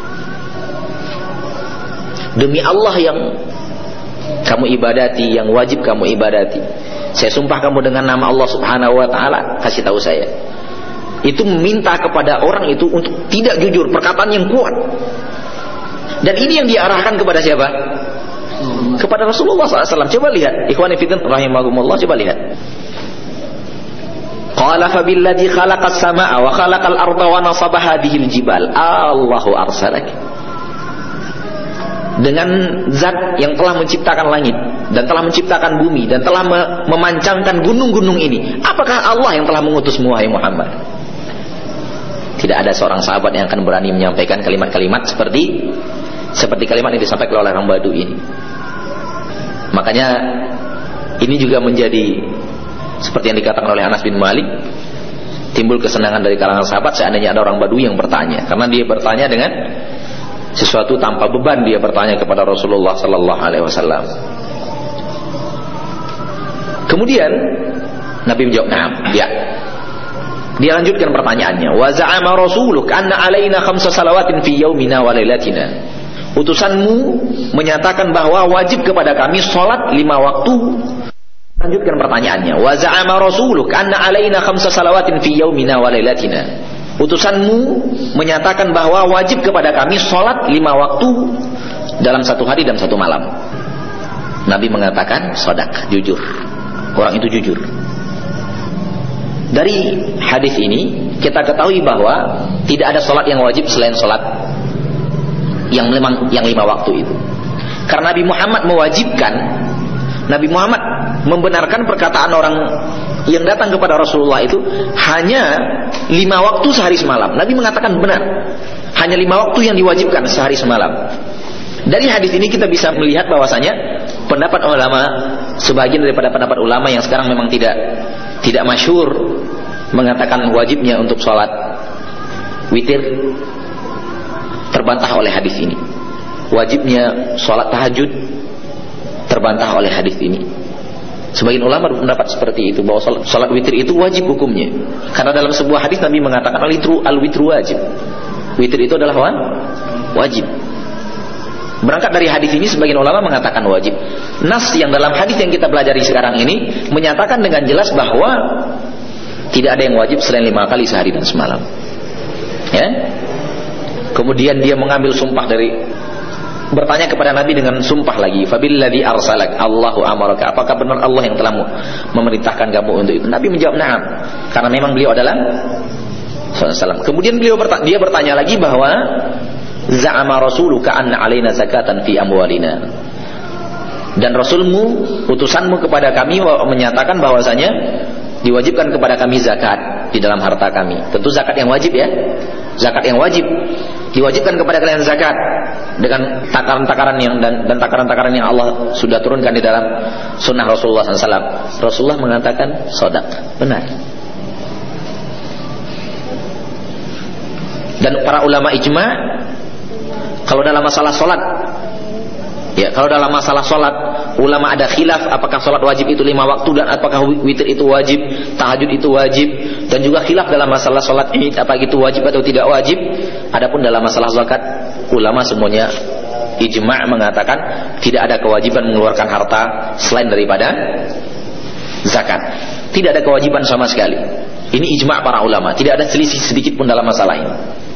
Speaker 2: demi Allah yang kamu ibadati, yang wajib kamu ibadati, saya sumpah kamu dengan nama Allah Subhanahu wa taala, kasih tahu saya. Itu meminta kepada orang itu untuk tidak jujur, perkataan yang kuat. Dan ini yang diarahkan kepada siapa? Kepada Rasulullah shallallahu alaihi wasallam. Coba lihat, ikhwani fillah rahimakumullah, coba lihat. Qala fa billadzi khalaqas samaa wa khalaqal arda wa nasaba hadhil jibal Allahu arsalak. Dengan zat yang telah menciptakan langit dan telah menciptakan bumi dan telah memancangkan gunung-gunung ini, apakah Allah yang telah mengutusmu wahai Muhammad? Tidak ada seorang sahabat yang akan berani menyampaikan kalimat-kalimat seperti seperti kalimat yang disampaikan oleh orang Badu ini. Makanya ini juga menjadi seperti yang dikatakan oleh Anas bin Malik, timbul kesenangan dari kalangan sahabat seandainya ada orang Badu yang bertanya, karena dia bertanya dengan sesuatu tanpa beban, dia bertanya kepada Rasulullah sallallahu alaihi wasallam. Kemudian Nabi menjawab, "Na'am." Ya. Dia lanjutkan pertanyaannya, "Wa za'ama rasuluk anna alaina khamsa salawatin fi yaumina wa lailatina." Utusanmu menyatakan bahwa wajib kepada kami salat lima waktu. Lanjutkan pertanyaannya, "Wa za'ama rasuluk anna alaina khamsa salawatin fi yaumina wa lailatina." Utusanmu menyatakan bahwa wajib kepada kami salat lima waktu dalam satu hari dan satu malam. Nabi mengatakan, "Shadaq," jujur. Orang itu jujur. Dari hadis ini kita ketahui bahwa tidak ada salat yang wajib selain salat yang memang yang lima waktu itu. Karena Nabi Muhammad mewajibkan, Nabi Muhammad membenarkan perkataan orang yang datang kepada Rasulullah itu hanya lima waktu sehari semalam. Nabi mengatakan benar, hanya lima waktu yang diwajibkan sehari semalam. Dari hadis ini kita bisa melihat bahwasanya pendapat ulama, sebagian daripada pendapat ulama yang sekarang memang tidak tidak masyhur, mengatakan wajibnya untuk sholat witir, terbantah oleh hadis ini. Wajibnya sholat tahajud terbantah oleh hadis ini. Sebagian ulama berpendapat seperti itu, bahwa sholat, sholat witir itu wajib hukumnya, karena dalam sebuah hadis Nabi mengatakan al-witru al-witru wajib. Witir itu adalah wajib. Berangkat dari hadis ini sebagian ulama mengatakan wajib. Nas yang dalam hadis yang kita pelajari sekarang ini menyatakan dengan jelas bahwa tidak ada yang wajib selain lima kali sehari dan semalam. Ya. Kemudian dia mengambil sumpah dari, bertanya kepada Nabi dengan sumpah lagi, "Fabilladzi arsalak Allahu amaraka." Apakah benar Allah yang telah memerintahkan kamu untuk itu? Nabi menjawab, "Na'am." Karena memang beliau adalah sallallahu alaihi wasallam. Kemudian beliau bertanya, dia bertanya lagi bahwa za'ama rasuluka anna alaina zakatan fi amwalina. Dan Rasulmu, utusanmu kepada kami menyatakan bahwasanya diwajibkan kepada kami zakat di dalam harta kami. Tentu zakat yang wajib ya. Zakat yang wajib. Diwajibkan kepada kalian zakat dengan takaran-takaran yang dan, dan takaran-takaran yang Allah sudah turunkan di dalam sunnah Rasulullah sallallahu alaihi wasallam. Rasulullah mengatakan shadaq, benar. Dan para ulama ijma, kalau dalam masalah sholat, ya kalau dalam masalah sholat ulama ada khilaf apakah sholat wajib itu lima waktu dan apakah witir itu wajib, tahajud itu wajib, dan juga khilaf dalam masalah sholat id apakah itu wajib atau tidak wajib. Adapun dalam masalah zakat, ulama semuanya ijma' mengatakan tidak ada kewajiban mengeluarkan harta selain daripada zakat. Tidak ada kewajiban sama sekali. Ini ijma' para ulama, tidak ada selisih sedikit pun dalam masalah ini.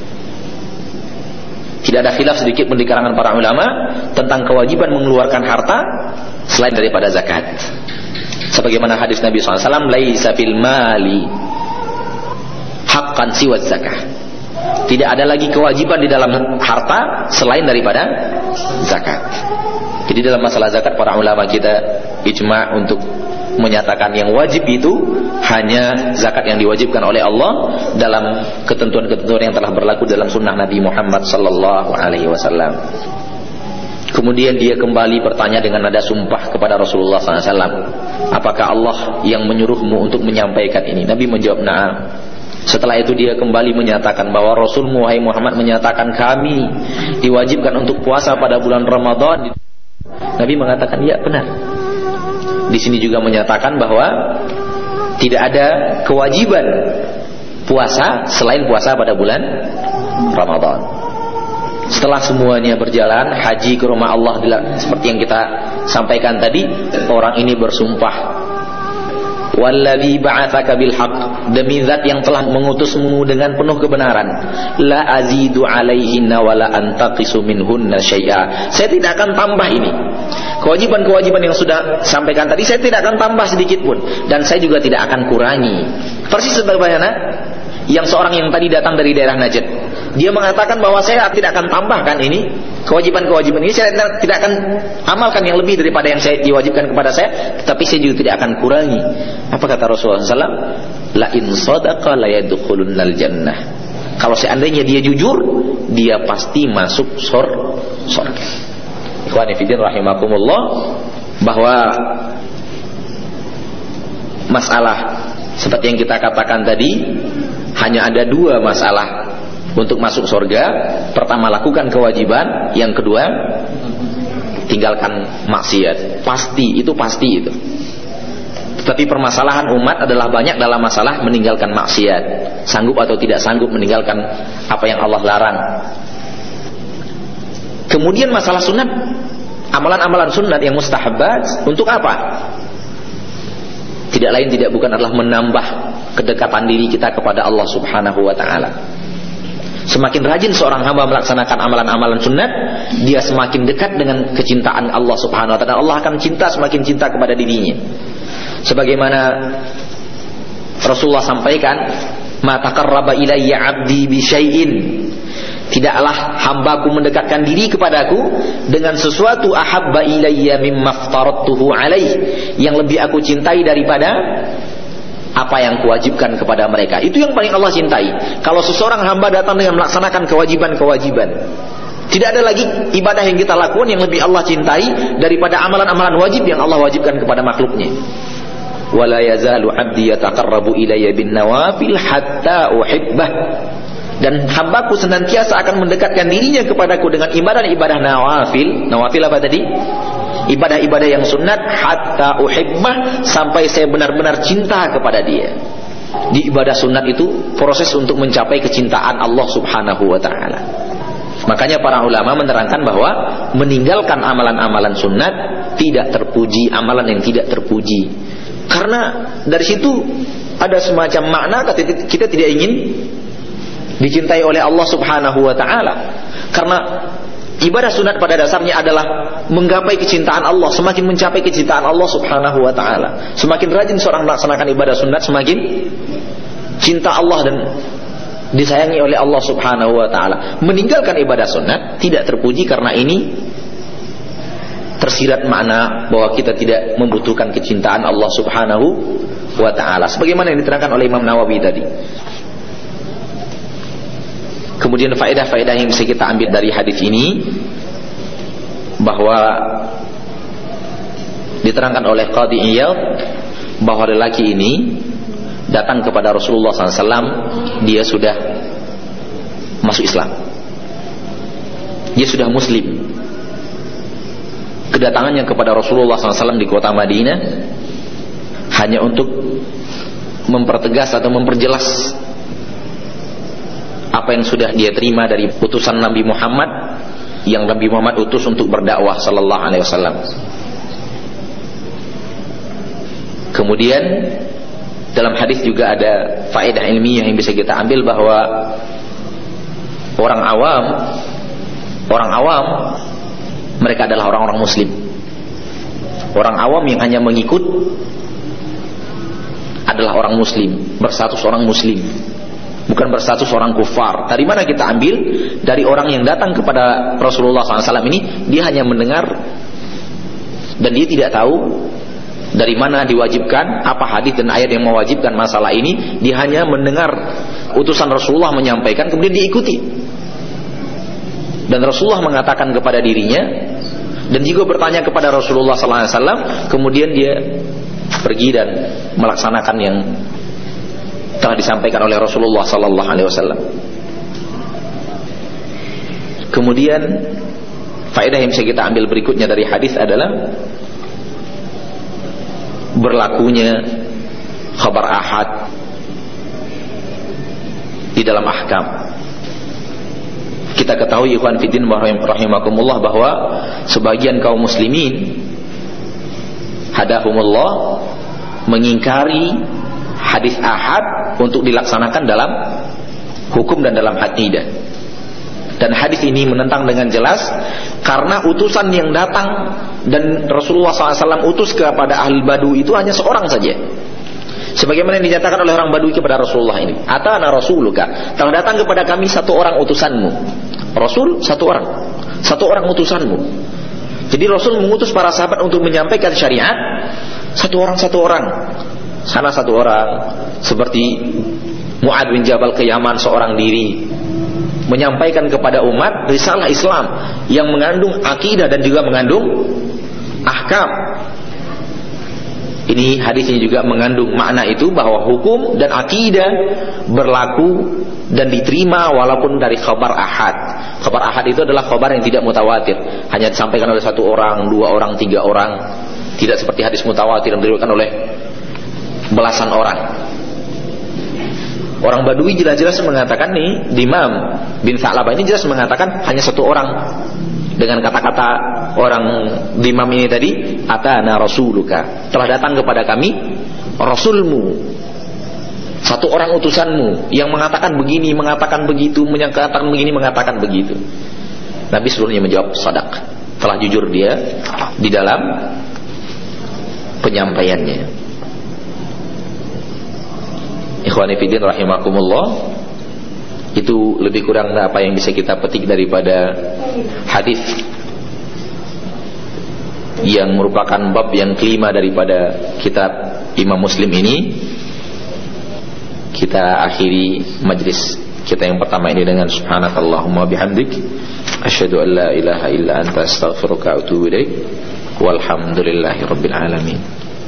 Speaker 2: Tidak ada khilaf sedikit pun di kalangan para ulama tentang kewajiban mengeluarkan harta selain daripada zakat. Sebagaimana hadis Nabi sallallahu alaihi wasallam, "Laisa fil mali haqqan siwa zakah." Tidak ada lagi kewajiban di dalam harta selain daripada zakat. Jadi dalam masalah zakat para ulama kita ijma' untuk menyatakan yang wajib itu hanya zakat yang diwajibkan oleh Allah dalam ketentuan-ketentuan yang telah berlaku dalam sunnah Nabi Muhammad sallallahu alaihi wasallam. Kemudian dia kembali bertanya dengan nada sumpah kepada Rasulullah sallallahu alaihi wasallam, apakah Allah yang menyuruhmu untuk menyampaikan ini? Nabi menjawab, na'am. Setelah itu dia kembali menyatakan bahwa Rasulmu, wahai Muhammad, menyatakan kami diwajibkan untuk puasa pada bulan Ramadan. Nabi mengatakan, ya benar. Di sini juga menyatakan bahwa tidak ada kewajiban puasa selain puasa pada bulan Ramadan. Setelah semuanya berjalan, haji ke rumah Allah seperti yang kita sampaikan tadi, orang ini bersumpah, Walladzi ba'atsaka bil haqq, demi zat yang telah mengutusmu dengan penuh kebenaran, la azidu alaihinna wala antaqisu minhunna syai'a. Saya tidak akan tambah ini. Kewajiban-kewajiban yang sudah sampaikan tadi saya tidak akan tambah sedikit pun, dan saya juga tidak akan kurangi. Persis sebagaimana yang seorang yang tadi datang dari daerah Najd, dia mengatakan bahwa saya tidak akan tambahkan ini kewajiban-kewajiban ini, saya tidak akan amalkan yang lebih daripada yang saya diwajibkan kepada saya, tetapi saya juga tidak akan kurangi. Apa kata Rasulullah sallallahu alaihi wasallam? La in sadaqa la yadkhulunnal jannah. Kalau seandainya dia jujur, dia pasti masuk surga. Ikhwani fillah rahimakumullah, bahwa masalah seperti yang kita katakan tadi, hanya ada dua masalah untuk masuk surga. Pertama, lakukan kewajiban. Yang kedua, tinggalkan maksiat. Pasti, itu pasti itu. Tetapi permasalahan umat adalah banyak dalam masalah meninggalkan maksiat. Sanggup atau tidak sanggup meninggalkan apa yang Allah larang. Kemudian masalah sunat, amalan-amalan sunat yang mustahabat, untuk apa? Tidak lain tidak bukan adalah menambah kedekatan diri kita kepada Allah subhanahu wa ta'ala. Semakin rajin seorang hamba melaksanakan amalan-amalan sunat, dia semakin dekat dengan kecintaan Allah subhanahu wa ta'ala. Allah akan cinta, semakin cinta kepada dirinya. Sebagaimana Rasulullah sampaikan, ma taqarraba ilayya 'abdi bi syai'in, tidaklah hambaku mendekatkan diri kepadaku dengan sesuatu ahabba ilayya mimma aftaradtuhu alaih, yang lebih aku cintai daripada apa yang kuwajibkan kepada mereka. Itu yang paling Allah cintai. Kalau seseorang hamba datang dengan melaksanakan kewajiban-kewajiban, tidak ada lagi ibadah yang kita lakukan yang lebih Allah cintai daripada amalan-amalan wajib yang Allah wajibkan kepada makhluknya. Wala yazalu 'abdi yataqarrabu ilayya bin nawafil hatta uhibbah, dan hambaku senantiasa akan mendekatkan dirinya kepadaku dengan ibadah-ibadah nawafil. Nawafil apa tadi? Ibadah-ibadah yang sunat, hatta uhibbah, sampai saya benar-benar cinta kepada dia. Di ibadah sunat itu proses untuk mencapai kecintaan Allah subhanahu wa ta'ala. Makanya para ulama menerangkan bahwa meninggalkan amalan-amalan sunat tidak terpuji, amalan yang tidak terpuji. Karena dari situ ada semacam makna kita tidak ingin dicintai oleh Allah subhanahu wa ta'ala. Karena ibadah sunat pada dasarnya adalah menggapai kecintaan Allah, semakin mencapai kecintaan Allah subhanahu wa ta'ala. Semakin rajin seorang melaksanakan ibadah sunat, semakin cinta Allah dan disayangi oleh Allah subhanahu wa ta'ala. Meninggalkan ibadah sunat tidak terpuji, karena ini tersirat makna bahwa kita tidak membutuhkan kecintaan Allah subhanahu wa ta'ala, sebagaimana yang diterangkan oleh Imam Nawawi tadi. Kemudian faedah-faedah yang bisa kita ambil dari hadis ini, bahwa diterangkan oleh Qadhi Iyad bahwa lelaki ini datang kepada Rasulullah sallallahu alaihi wasallam, dia sudah masuk Islam, dia sudah muslim. Kedatangannya kepada Rasulullah sallallahu alaihi wasallam di kota Madinah hanya untuk mempertegas atau memperjelas apa yang sudah dia terima dari utusan Nabi Muhammad, yang Nabi Muhammad utus untuk berdakwah sallallahu alaihi wasallam. Kemudian dalam hadis juga ada faedah ilmiah yang bisa kita ambil, bahwa orang awam orang awam mereka adalah orang-orang muslim. Orang awam yang hanya mengikut adalah orang muslim, berstatus orang muslim, bukan berstatus orang kufar. Dari mana kita ambil? Dari orang yang datang kepada Rasulullah sallallahu alaihi wasallam ini, dia hanya mendengar dan dia tidak tahu dari mana diwajibkan, apa hadis dan ayat yang mewajibkan masalah ini. Dia hanya mendengar utusan Rasulullah menyampaikan, kemudian diikuti. Dan Rasulullah mengatakan kepada dirinya, dan juga bertanya kepada Rasulullah sallallahu alaihi wasallam, kemudian dia pergi dan melaksanakan yang telah disampaikan oleh Rasulullah sallallahu alaihi wasallam. Kemudian faedah yang bisa kita ambil berikutnya dari hadis adalah berlakunya khabar ahad di dalam ahkam. Kita ketahui ikhwan fiddin rahimakumullah bahwa sebagian kaum muslimin hadahumullah mengingkari hadis ahad untuk dilaksanakan dalam hukum dan dalam akidah. Dan hadis ini menentang dengan jelas karena utusan yang datang dan Rasulullah sallallahu alaihi wasallam utus kepada ahli Badu itu hanya seorang saja. Sebagaimana yang dinyatakan oleh orang Badui kepada Rasulullah ini, atana rasuluka, telah datang kepada kami satu orang utusanmu. Rasul satu orang, satu orang utusanmu. Jadi Rasul mengutus para sahabat untuk menyampaikan syariat, satu orang satu orang. Sana satu orang, seperti Mu'ad bin Jabal ke Yaman seorang diri, menyampaikan kepada umat risalah Islam yang mengandung akidah dan juga mengandung ahkam. Ini hadis ini juga mengandung makna itu, bahwa hukum dan akidah berlaku dan diterima walaupun dari khabar ahad. Khabar ahad itu adalah khabar yang tidak mutawatir, hanya disampaikan oleh satu orang, dua orang, tiga orang. Tidak seperti hadis mutawatir yang diriwayatkan oleh belasan orang. Orang Badui jelas-jelas mengatakan nih, Imam bin Sa'labah ini jelas mengatakan hanya satu orang. Dengan kata-kata orang Imam ini tadi, atana rasuluka, telah datang kepada kami rasulmu, satu orang utusanmu yang mengatakan begini, mengatakan begitu, mengatakan begini, mengatakan begitu. Nabi seluruhnya menjawab sadaq, telah jujur dia di dalam penyampaiannya. Ikhwani fiddin rahimakumullah, itu lebih kurang apa yang bisa kita petik daripada hadis yang merupakan bab yang kelima daripada kitab Imam Muslim ini. Kita akhiri majlis kita yang pertama ini dengan subhanakallahumma bihamdik, asyhadu an la ilaha illa anta astaghfiruka wa atubu ilaik, walhamdulillahi rabbil alamin.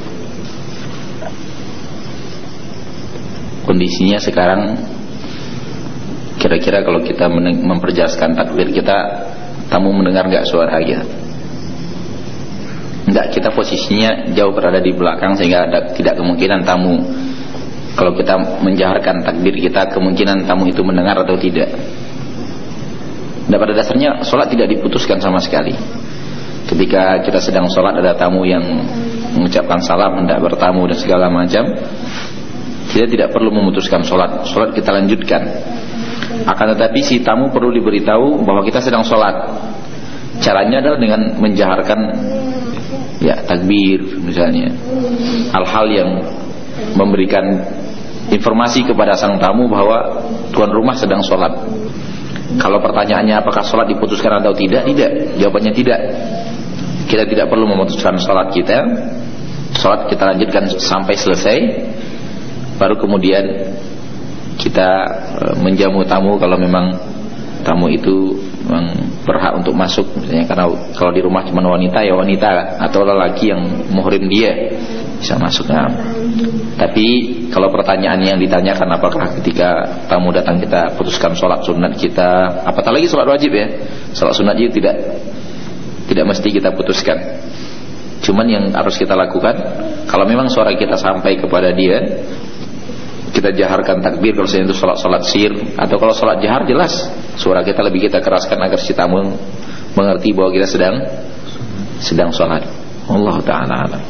Speaker 2: Kondisinya sekarang kira-kira kalau kita memperjelaskan takbir kita, tamu mendengar nggak suara kita? Enggak, kita posisinya jauh berada di belakang sehingga ada tidak kemungkinan tamu, kalau kita menjaharkan takbir kita, kemungkinan tamu itu mendengar atau tidak. Dan pada dasarnya sholat tidak diputuskan sama sekali. Ketika kita sedang sholat ada tamu yang mengucapkan salam, hendak bertamu dan segala macam, kita tidak perlu memutuskan sholat. Sholat kita lanjutkan. Akan tetapi si tamu perlu diberitahu bahwa kita sedang sholat. Caranya adalah dengan menjaharkan ya takbir misalnya, hal-hal yang memberikan informasi kepada sang tamu bahwa tuan rumah sedang sholat. Kalau pertanyaannya apakah sholat diputuskan atau tidak, tidak. Jawabannya tidak. Kita tidak perlu memutuskan sholat kita. Sholat kita lanjutkan sampai selesai, baru kemudian kita menjamu tamu kalau memang tamu itu memang berhak untuk masuk, misalnya karena kalau di rumah cuma wanita ya wanita, atau lelaki yang muhrim dia bisa masuk. Nah, tapi kalau pertanyaannya yang ditanyakan apakah ketika tamu datang kita putuskan sholat sunat kita, apatah lagi sholat wajib ya, sholat sunat itu tidak tidak mesti kita putuskan. Cuman yang harus kita lakukan, kalau memang suara kita sampai kepada dia, kita jaharkan takbir kalau itu sholat-sholat sir, atau kalau sholat jahar jelas suara kita lebih kita keraskan agar si tamu mengerti bahwa kita sedang sedang sholat. Allah Ta'ala alam.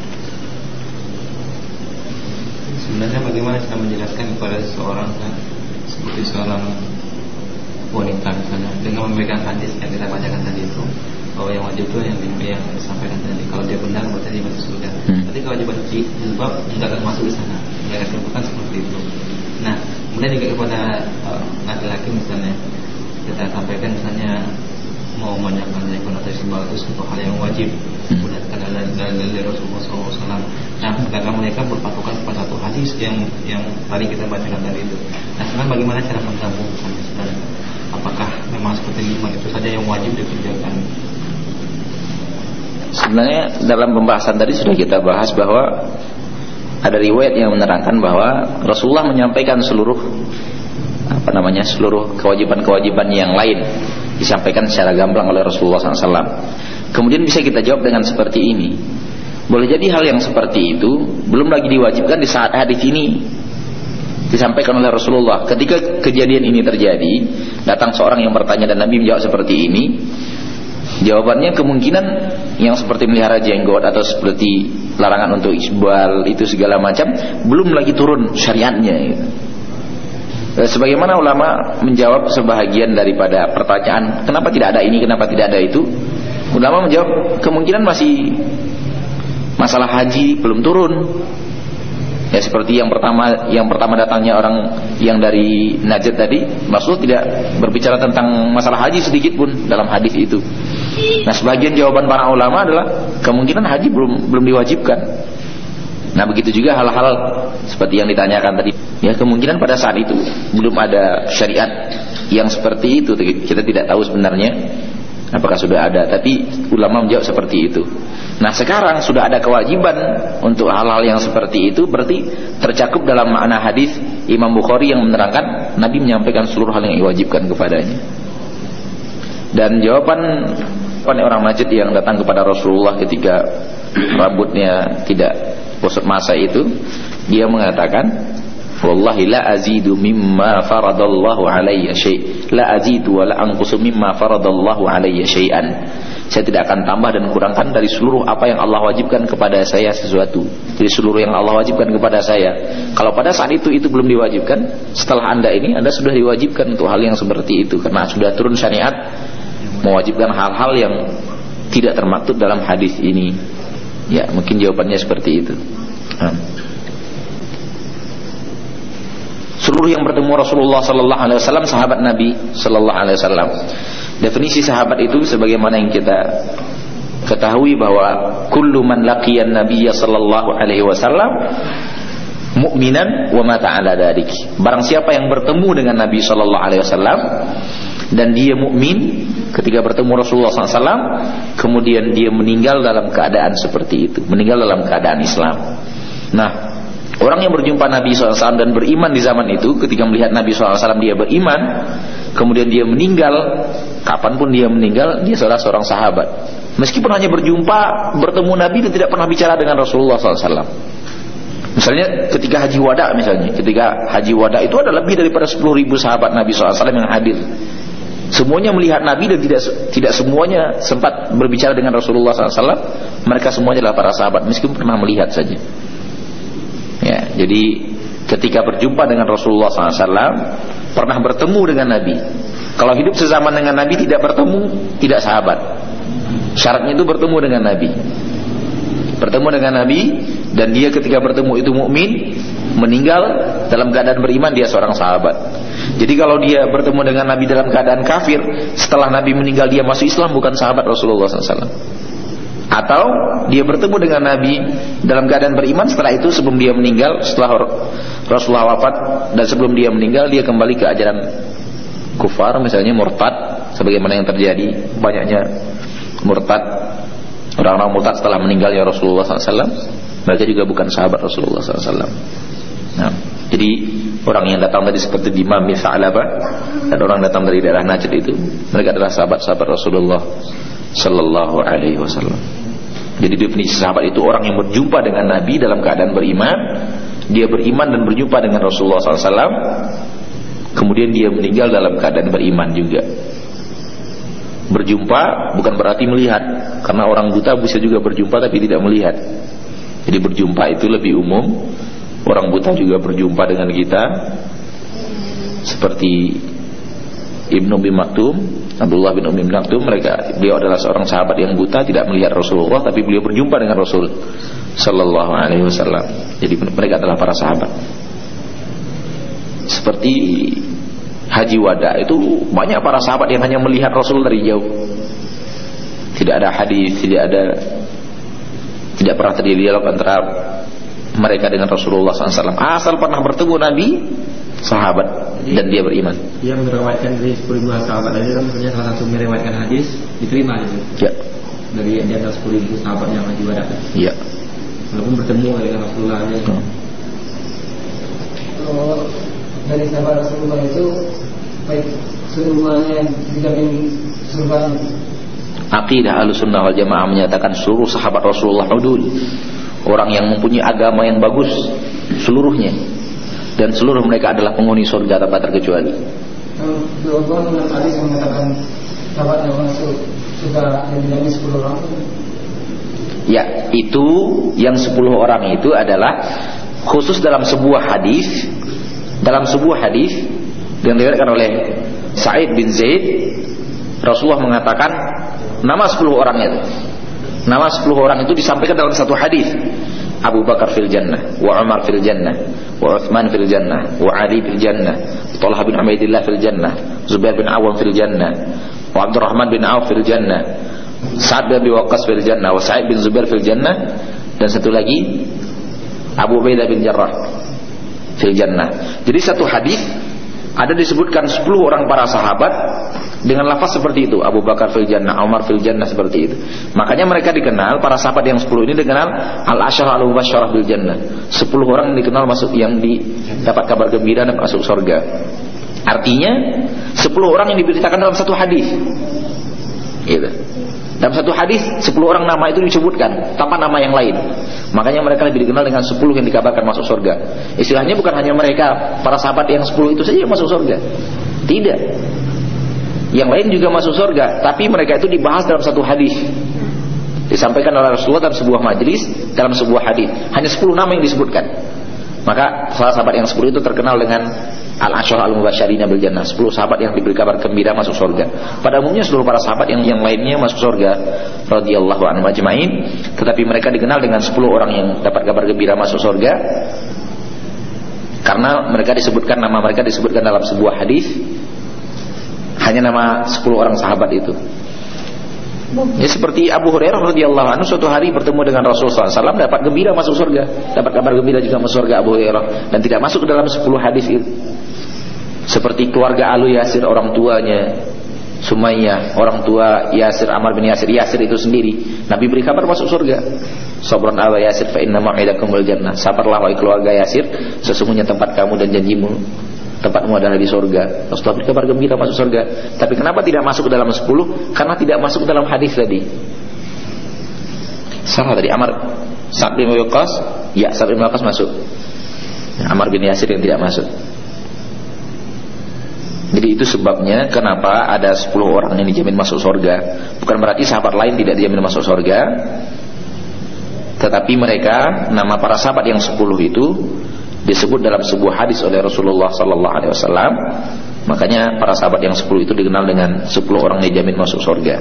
Speaker 3: Sebenarnya bagaimana kita menjelaskan kepada seseorang kan, seperti seorang wanita misalnya, dengan memberikan hadis yang kita bacakan tadi itu, bahwa yang wajib itu yang yang disampaikan tadi, kalau dia benar berarti dia masuk surga. Hmm. Tapi kalau dia benci, sebab tidak akan masuk di sana, tidak akan bukan seperti itu. Nah, kemudian juga kepada uh, laki-laki misalnya, kita sampaikan misalnya mau menyampaikan konotasi bagus untuk hal yang wajib, kemudian hmm. dalam, dari Rasulullah shallallahu alaihi wasallam. Nah, sedangkan mereka berpatokan pada satu hadis yang yang tadi kita bacakan tadi itu. Nah, sekarang bagaimana cara menggabungkannya sebenarnya? Apakah memang seperti lima itu saja yang wajib dikerjakan?
Speaker 2: Sebenarnya dalam pembahasan tadi sudah kita bahas bahwa ada riwayat yang menerangkan bahwa Rasulullah menyampaikan seluruh apa namanya seluruh kewajiban-kewajiban yang lain disampaikan secara gamblang oleh Rasulullah shallallahu alaihi wasallam. Kemudian bisa kita jawab dengan seperti ini. Boleh jadi hal yang seperti itu belum lagi diwajibkan di saat hadis ini disampaikan oleh Rasulullah. Ketika kejadian ini terjadi, datang seorang yang bertanya dan Nabi menjawab seperti ini. Jawabannya kemungkinan yang seperti melihara jenggot atau seperti larangan untuk isbal itu segala macam belum lagi turun syariatnya gitu. Sebagaimana ulama menjawab sebahagian daripada pertanyaan kenapa tidak ada ini, kenapa tidak ada itu, ulama menjawab kemungkinan masih masalah haji belum turun. Ya seperti yang pertama yang pertama datangnya orang yang dari Najd tadi, Rasul tidak berbicara tentang masalah haji sedikit pun dalam hadis itu. Nah, sebagian jawaban para ulama adalah kemungkinan haji belum belum diwajibkan. Nah, begitu juga hal-hal seperti yang ditanyakan tadi. Ya, kemungkinan pada saat itu belum ada syariat yang seperti itu. Kita tidak tahu sebenarnya apakah sudah ada, tapi ulama menjawab seperti itu. Nah, sekarang sudah ada kewajiban untuk hal-hal yang seperti itu, berarti tercakup dalam makna hadis Imam Bukhari yang menerangkan Nabi menyampaikan seluruh hal yang diwajibkan kepadanya. Dan jawaban orang Najd yang datang kepada Rasulullah ketika rambutnya tidak bosok masa itu, dia mengatakan, wallahi la azidu mimma faradallahu alayya syai' la azidu wa la anqusu mimma faradallahu alayya syai'an. Saya tidak akan tambah dan kurangkan dari seluruh apa yang Allah wajibkan kepada saya sesuatu. Jadi seluruh yang Allah wajibkan kepada saya. Kalau pada saat itu itu belum diwajibkan, setelah Anda ini Anda sudah diwajibkan untuk hal yang seperti itu, karena sudah turun syariat mewajibkan hal-hal yang tidak termaktub dalam hadis ini. Ya, mungkin jawabannya seperti itu. Nah. Seluruh yang bertemu Rasulullah sallallahu alaihi wasallam sahabat Nabi sallallahu alaihi wasallam. Definisi sahabat itu sebagaimana yang kita ketahui bahwa kullu man laqiyan nabiyya sallallahu alaihi wasallam mu'minan wa mata ala dzalik. Barang siapa yang bertemu dengan Nabi sallallahu alaihi wasallam dan dia mukmin ketika bertemu Rasulullah sallallahu alaihi wasallam, kemudian dia meninggal dalam keadaan seperti itu, meninggal dalam keadaan Islam. Nah, orang yang berjumpa Nabi shallallahu alaihi wasallam dan beriman di zaman itu, ketika melihat Nabi shallallahu alaihi wasallam dia beriman, kemudian dia meninggal, kapanpun dia meninggal, dia adalah seorang sahabat. Meskipun hanya berjumpa, bertemu Nabi dan tidak pernah bicara dengan Rasulullah shallallahu alaihi wasallam. Misalnya ketika haji wada, misalnya ketika haji wada itu ada lebih daripada sepuluh ribu sahabat Nabi shallallahu alaihi wasallam yang hadir. Semuanya melihat Nabi dan tidak tidak semuanya sempat berbicara dengan Rasulullah shallallahu alaihi wasallam. Mereka semuanya adalah para sahabat, meskipun pernah melihat saja. Ya, jadi ketika berjumpa dengan Rasulullah shallallahu alaihi wasallam, pernah bertemu dengan Nabi. Kalau hidup sezaman dengan Nabi tidak bertemu, tidak sahabat. Syaratnya itu bertemu dengan Nabi. Bertemu dengan Nabi dan dia ketika bertemu itu mukmin, meninggal dalam keadaan beriman, dia seorang sahabat. Jadi kalau dia bertemu dengan Nabi dalam keadaan kafir, setelah Nabi meninggal dia masuk Islam, bukan sahabat Rasulullah shallallahu alaihi wasallam. Atau dia bertemu dengan Nabi dalam keadaan beriman, setelah itu sebelum dia meninggal, setelah Rasulullah wafat dan sebelum dia meninggal, dia kembali ke ajaran kufar, misalnya murtad, sebagaimana yang terjadi banyaknya murtad, orang-orang murtad setelah meninggalnya Rasulullah shallallahu alaihi wasallam, mereka juga bukan sahabat Rasulullah shallallahu alaihi wasallam. Nah, jadi orang yang datang tadi seperti Dimam bin Sa'labah dan orang datang dari daerah Najd itu, mereka adalah sahabat-sahabat Rasulullah sallallahu alaihi wasallam. Jadi definisi sahabat itu orang yang berjumpa dengan Nabi dalam keadaan beriman, dia beriman dan berjumpa dengan Rasulullah sallallahu alaihi wasallam, kemudian dia meninggal dalam keadaan beriman juga. Berjumpa bukan berarti melihat, karena orang buta bisa juga berjumpa tapi tidak melihat. Jadi berjumpa itu lebih umum. Orang buta juga berjumpa dengan kita, seperti Ibnu Ummi Maktum, Abdullah bin Ummi Maktum, mereka beliau adalah seorang sahabat yang buta, tidak melihat Rasulullah, tapi beliau berjumpa dengan Rasul sallallahu alaihi wasallam. Jadi mereka adalah para sahabat. Seperti haji wada itu banyak para sahabat yang hanya melihat Rasul dari jauh. Tidak ada hadis, tidak ada Tidak pernah terjadi dialog antara mereka dengan Rasulullah shallallahu alaihi wasallam. Asal pernah bertemu Nabi, sahabat, jadi, dan dia beriman.
Speaker 3: Dia meriwayatkan dari sepuluh ribu sahabat tadi kan, maksudnya salah satu meriwayatkan hadis diterima gitu.
Speaker 2: Ya.
Speaker 3: Dari di antara sepuluh ribu sahabat yang haji wada.
Speaker 2: Iya.
Speaker 3: Walaupun bertemu dengan Rasulullah. Ya.
Speaker 4: Kalau dari sahabat Rasulullah itu baik semuanya dijamin surga.
Speaker 2: Aqidah Ahlussunnah wal Jamaah menyatakan seluruh sahabat Rasulullah udul, orang yang mempunyai agama yang bagus seluruhnya, dan seluruh mereka adalah penghuni surga tanpa terkecuali.
Speaker 4: Dua dengan hadis yang mengatakan sahabat yang masuk surga yang dijamin sepuluh orang.
Speaker 2: Ya, itu yang sepuluh orang itu adalah khusus dalam sebuah hadis, dalam sebuah hadis yang diriwayatkan oleh Sa'id bin Zaid. Rasulullah mengatakan nama sepuluh orang itu. Nama sepuluh orang itu disampaikan dalam satu hadis. Abu Bakar fil jannah, wa Umar fil jannah, wa Uthman fil jannah, wa Ali fil jannah, Talha bin Ubaidillah fil jannah, Zubair bin Awam fil jannah, wa Abdurrahman bin Auf fil jannah, Sa'ad bin Abi Waqqas fil jannah, wa Sa'id bin Zubair fil jannah, dan satu lagi Abu Ubaidah bin Jarrah fil jannah. Jadi satu hadis ada disebutkan sepuluh orang para sahabat dengan lafaz seperti itu. Abu Bakar fil jannah, Umar fil jannah, seperti itu. Makanya mereka dikenal, para sahabat yang sepuluh ini dikenal al-asyara al-mubasysyarah bil jannah. sepuluh orang yang dikenal masuk, yang didapat kabar gembira dan masuk surga. Artinya sepuluh orang yang diberitakan dalam satu hadis. Gitu. Dalam satu hadis sepuluh orang nama itu disebutkan tanpa nama yang lain. Makanya mereka lebih dikenal dengan sepuluh yang dikabarkan masuk surga. Istilahnya bukan hanya mereka, para sahabat yang sepuluh itu saja yang masuk surga. Tidak. Yang lain juga masuk surga, tapi mereka itu dibahas dalam satu hadis. Disampaikan oleh Rasulullah dalam sebuah majelis, dalam sebuah hadis. Hanya sepuluh nama yang disebutkan. Maka salah sahabat yang sepuluh itu terkenal dengan al-asyara al-mubasysyirina bil jannah, sepuluh sahabat yang diberi kabar gembira masuk surga. Pada umumnya seluruh para sahabat yang yang lainnya masuk surga radhiyallahu anhum ajma'in, tetapi mereka dikenal dengan sepuluh orang yang dapat kabar gembira masuk surga karena mereka disebutkan, nama mereka disebutkan dalam sebuah hadis. Hanya nama sepuluh orang sahabat itu. Ya, seperti Abu Hurairah radhiyallahu anhu suatu hari bertemu dengan Rasulullah sallallahu alaihi wasallam, dapat gembira masuk surga, dapat kabar gembira juga masuk surga Abu Hurairah, dan tidak masuk ke dalam sepuluh hadis itu. Seperti keluarga Alu Yasir, orang tuanya Sumayyah, orang tua Yasir, Ammar bin Yasir, Yasir itu sendiri, Nabi beri kabar masuk surga. Sabran ala Yasir fa inna mau'idakumul jannah. Sabarlah wahai keluarga Yasir, sesungguhnya tempat kamu dan janjimu, tempatmu adalah di surga. Rasulullah beri kabar gembira masuk surga. Tapi kenapa tidak masuk ke dalam sepuluh? Karena tidak masuk ke dalam hadis tadi. Salah tadi. Ammar Sa'ad bin Waqqas, ya Sa'ad bin Waqqas masuk. Ammar bin Yasir yang tidak masuk. Jadi itu sebabnya kenapa ada sepuluh orang yang dijamin masuk surga. Bukan berarti sahabat lain tidak dijamin masuk surga, tetapi mereka, nama para sahabat yang sepuluh itu disebut dalam sebuah hadis oleh Rasulullah sallallahu alaihi wasallam. Makanya para sahabat yang sepuluh itu dikenal dengan sepuluh orang yang dijamin masuk surga.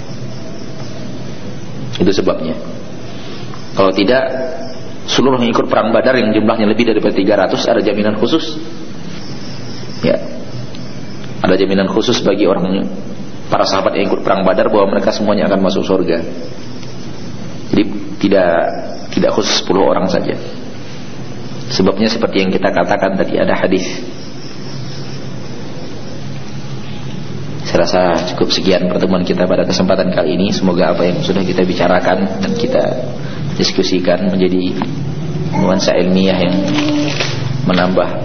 Speaker 2: Itu sebabnya. Kalau tidak, seluruh yang ikut perang Badar yang jumlahnya lebih daripada tiga ratus ada jaminan khusus. Ya. Ada jaminan khusus bagi orang, para sahabat yang ikut perang Badar, bahwa mereka semuanya akan masuk surga. Jadi tidak tidak khusus sepuluh orang saja. Sebabnya seperti yang kita katakan tadi, ada hadis. Saya rasa cukup sekian pertemuan kita pada kesempatan kali ini. Semoga apa yang sudah kita bicarakan dan kita diskusikan menjadi nuansa ilmiah yang menambah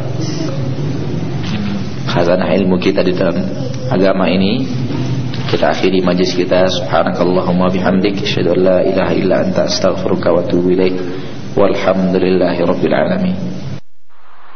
Speaker 2: khazanah ilmu kita di dalam agama ini. Kita akhiri majlis kita. Subhanakallahumma bihamdik, asyhadu an la ilaha illa anta, astaghfiruka wa atubu ilaik. Walhamdulillahi rabbil alamin.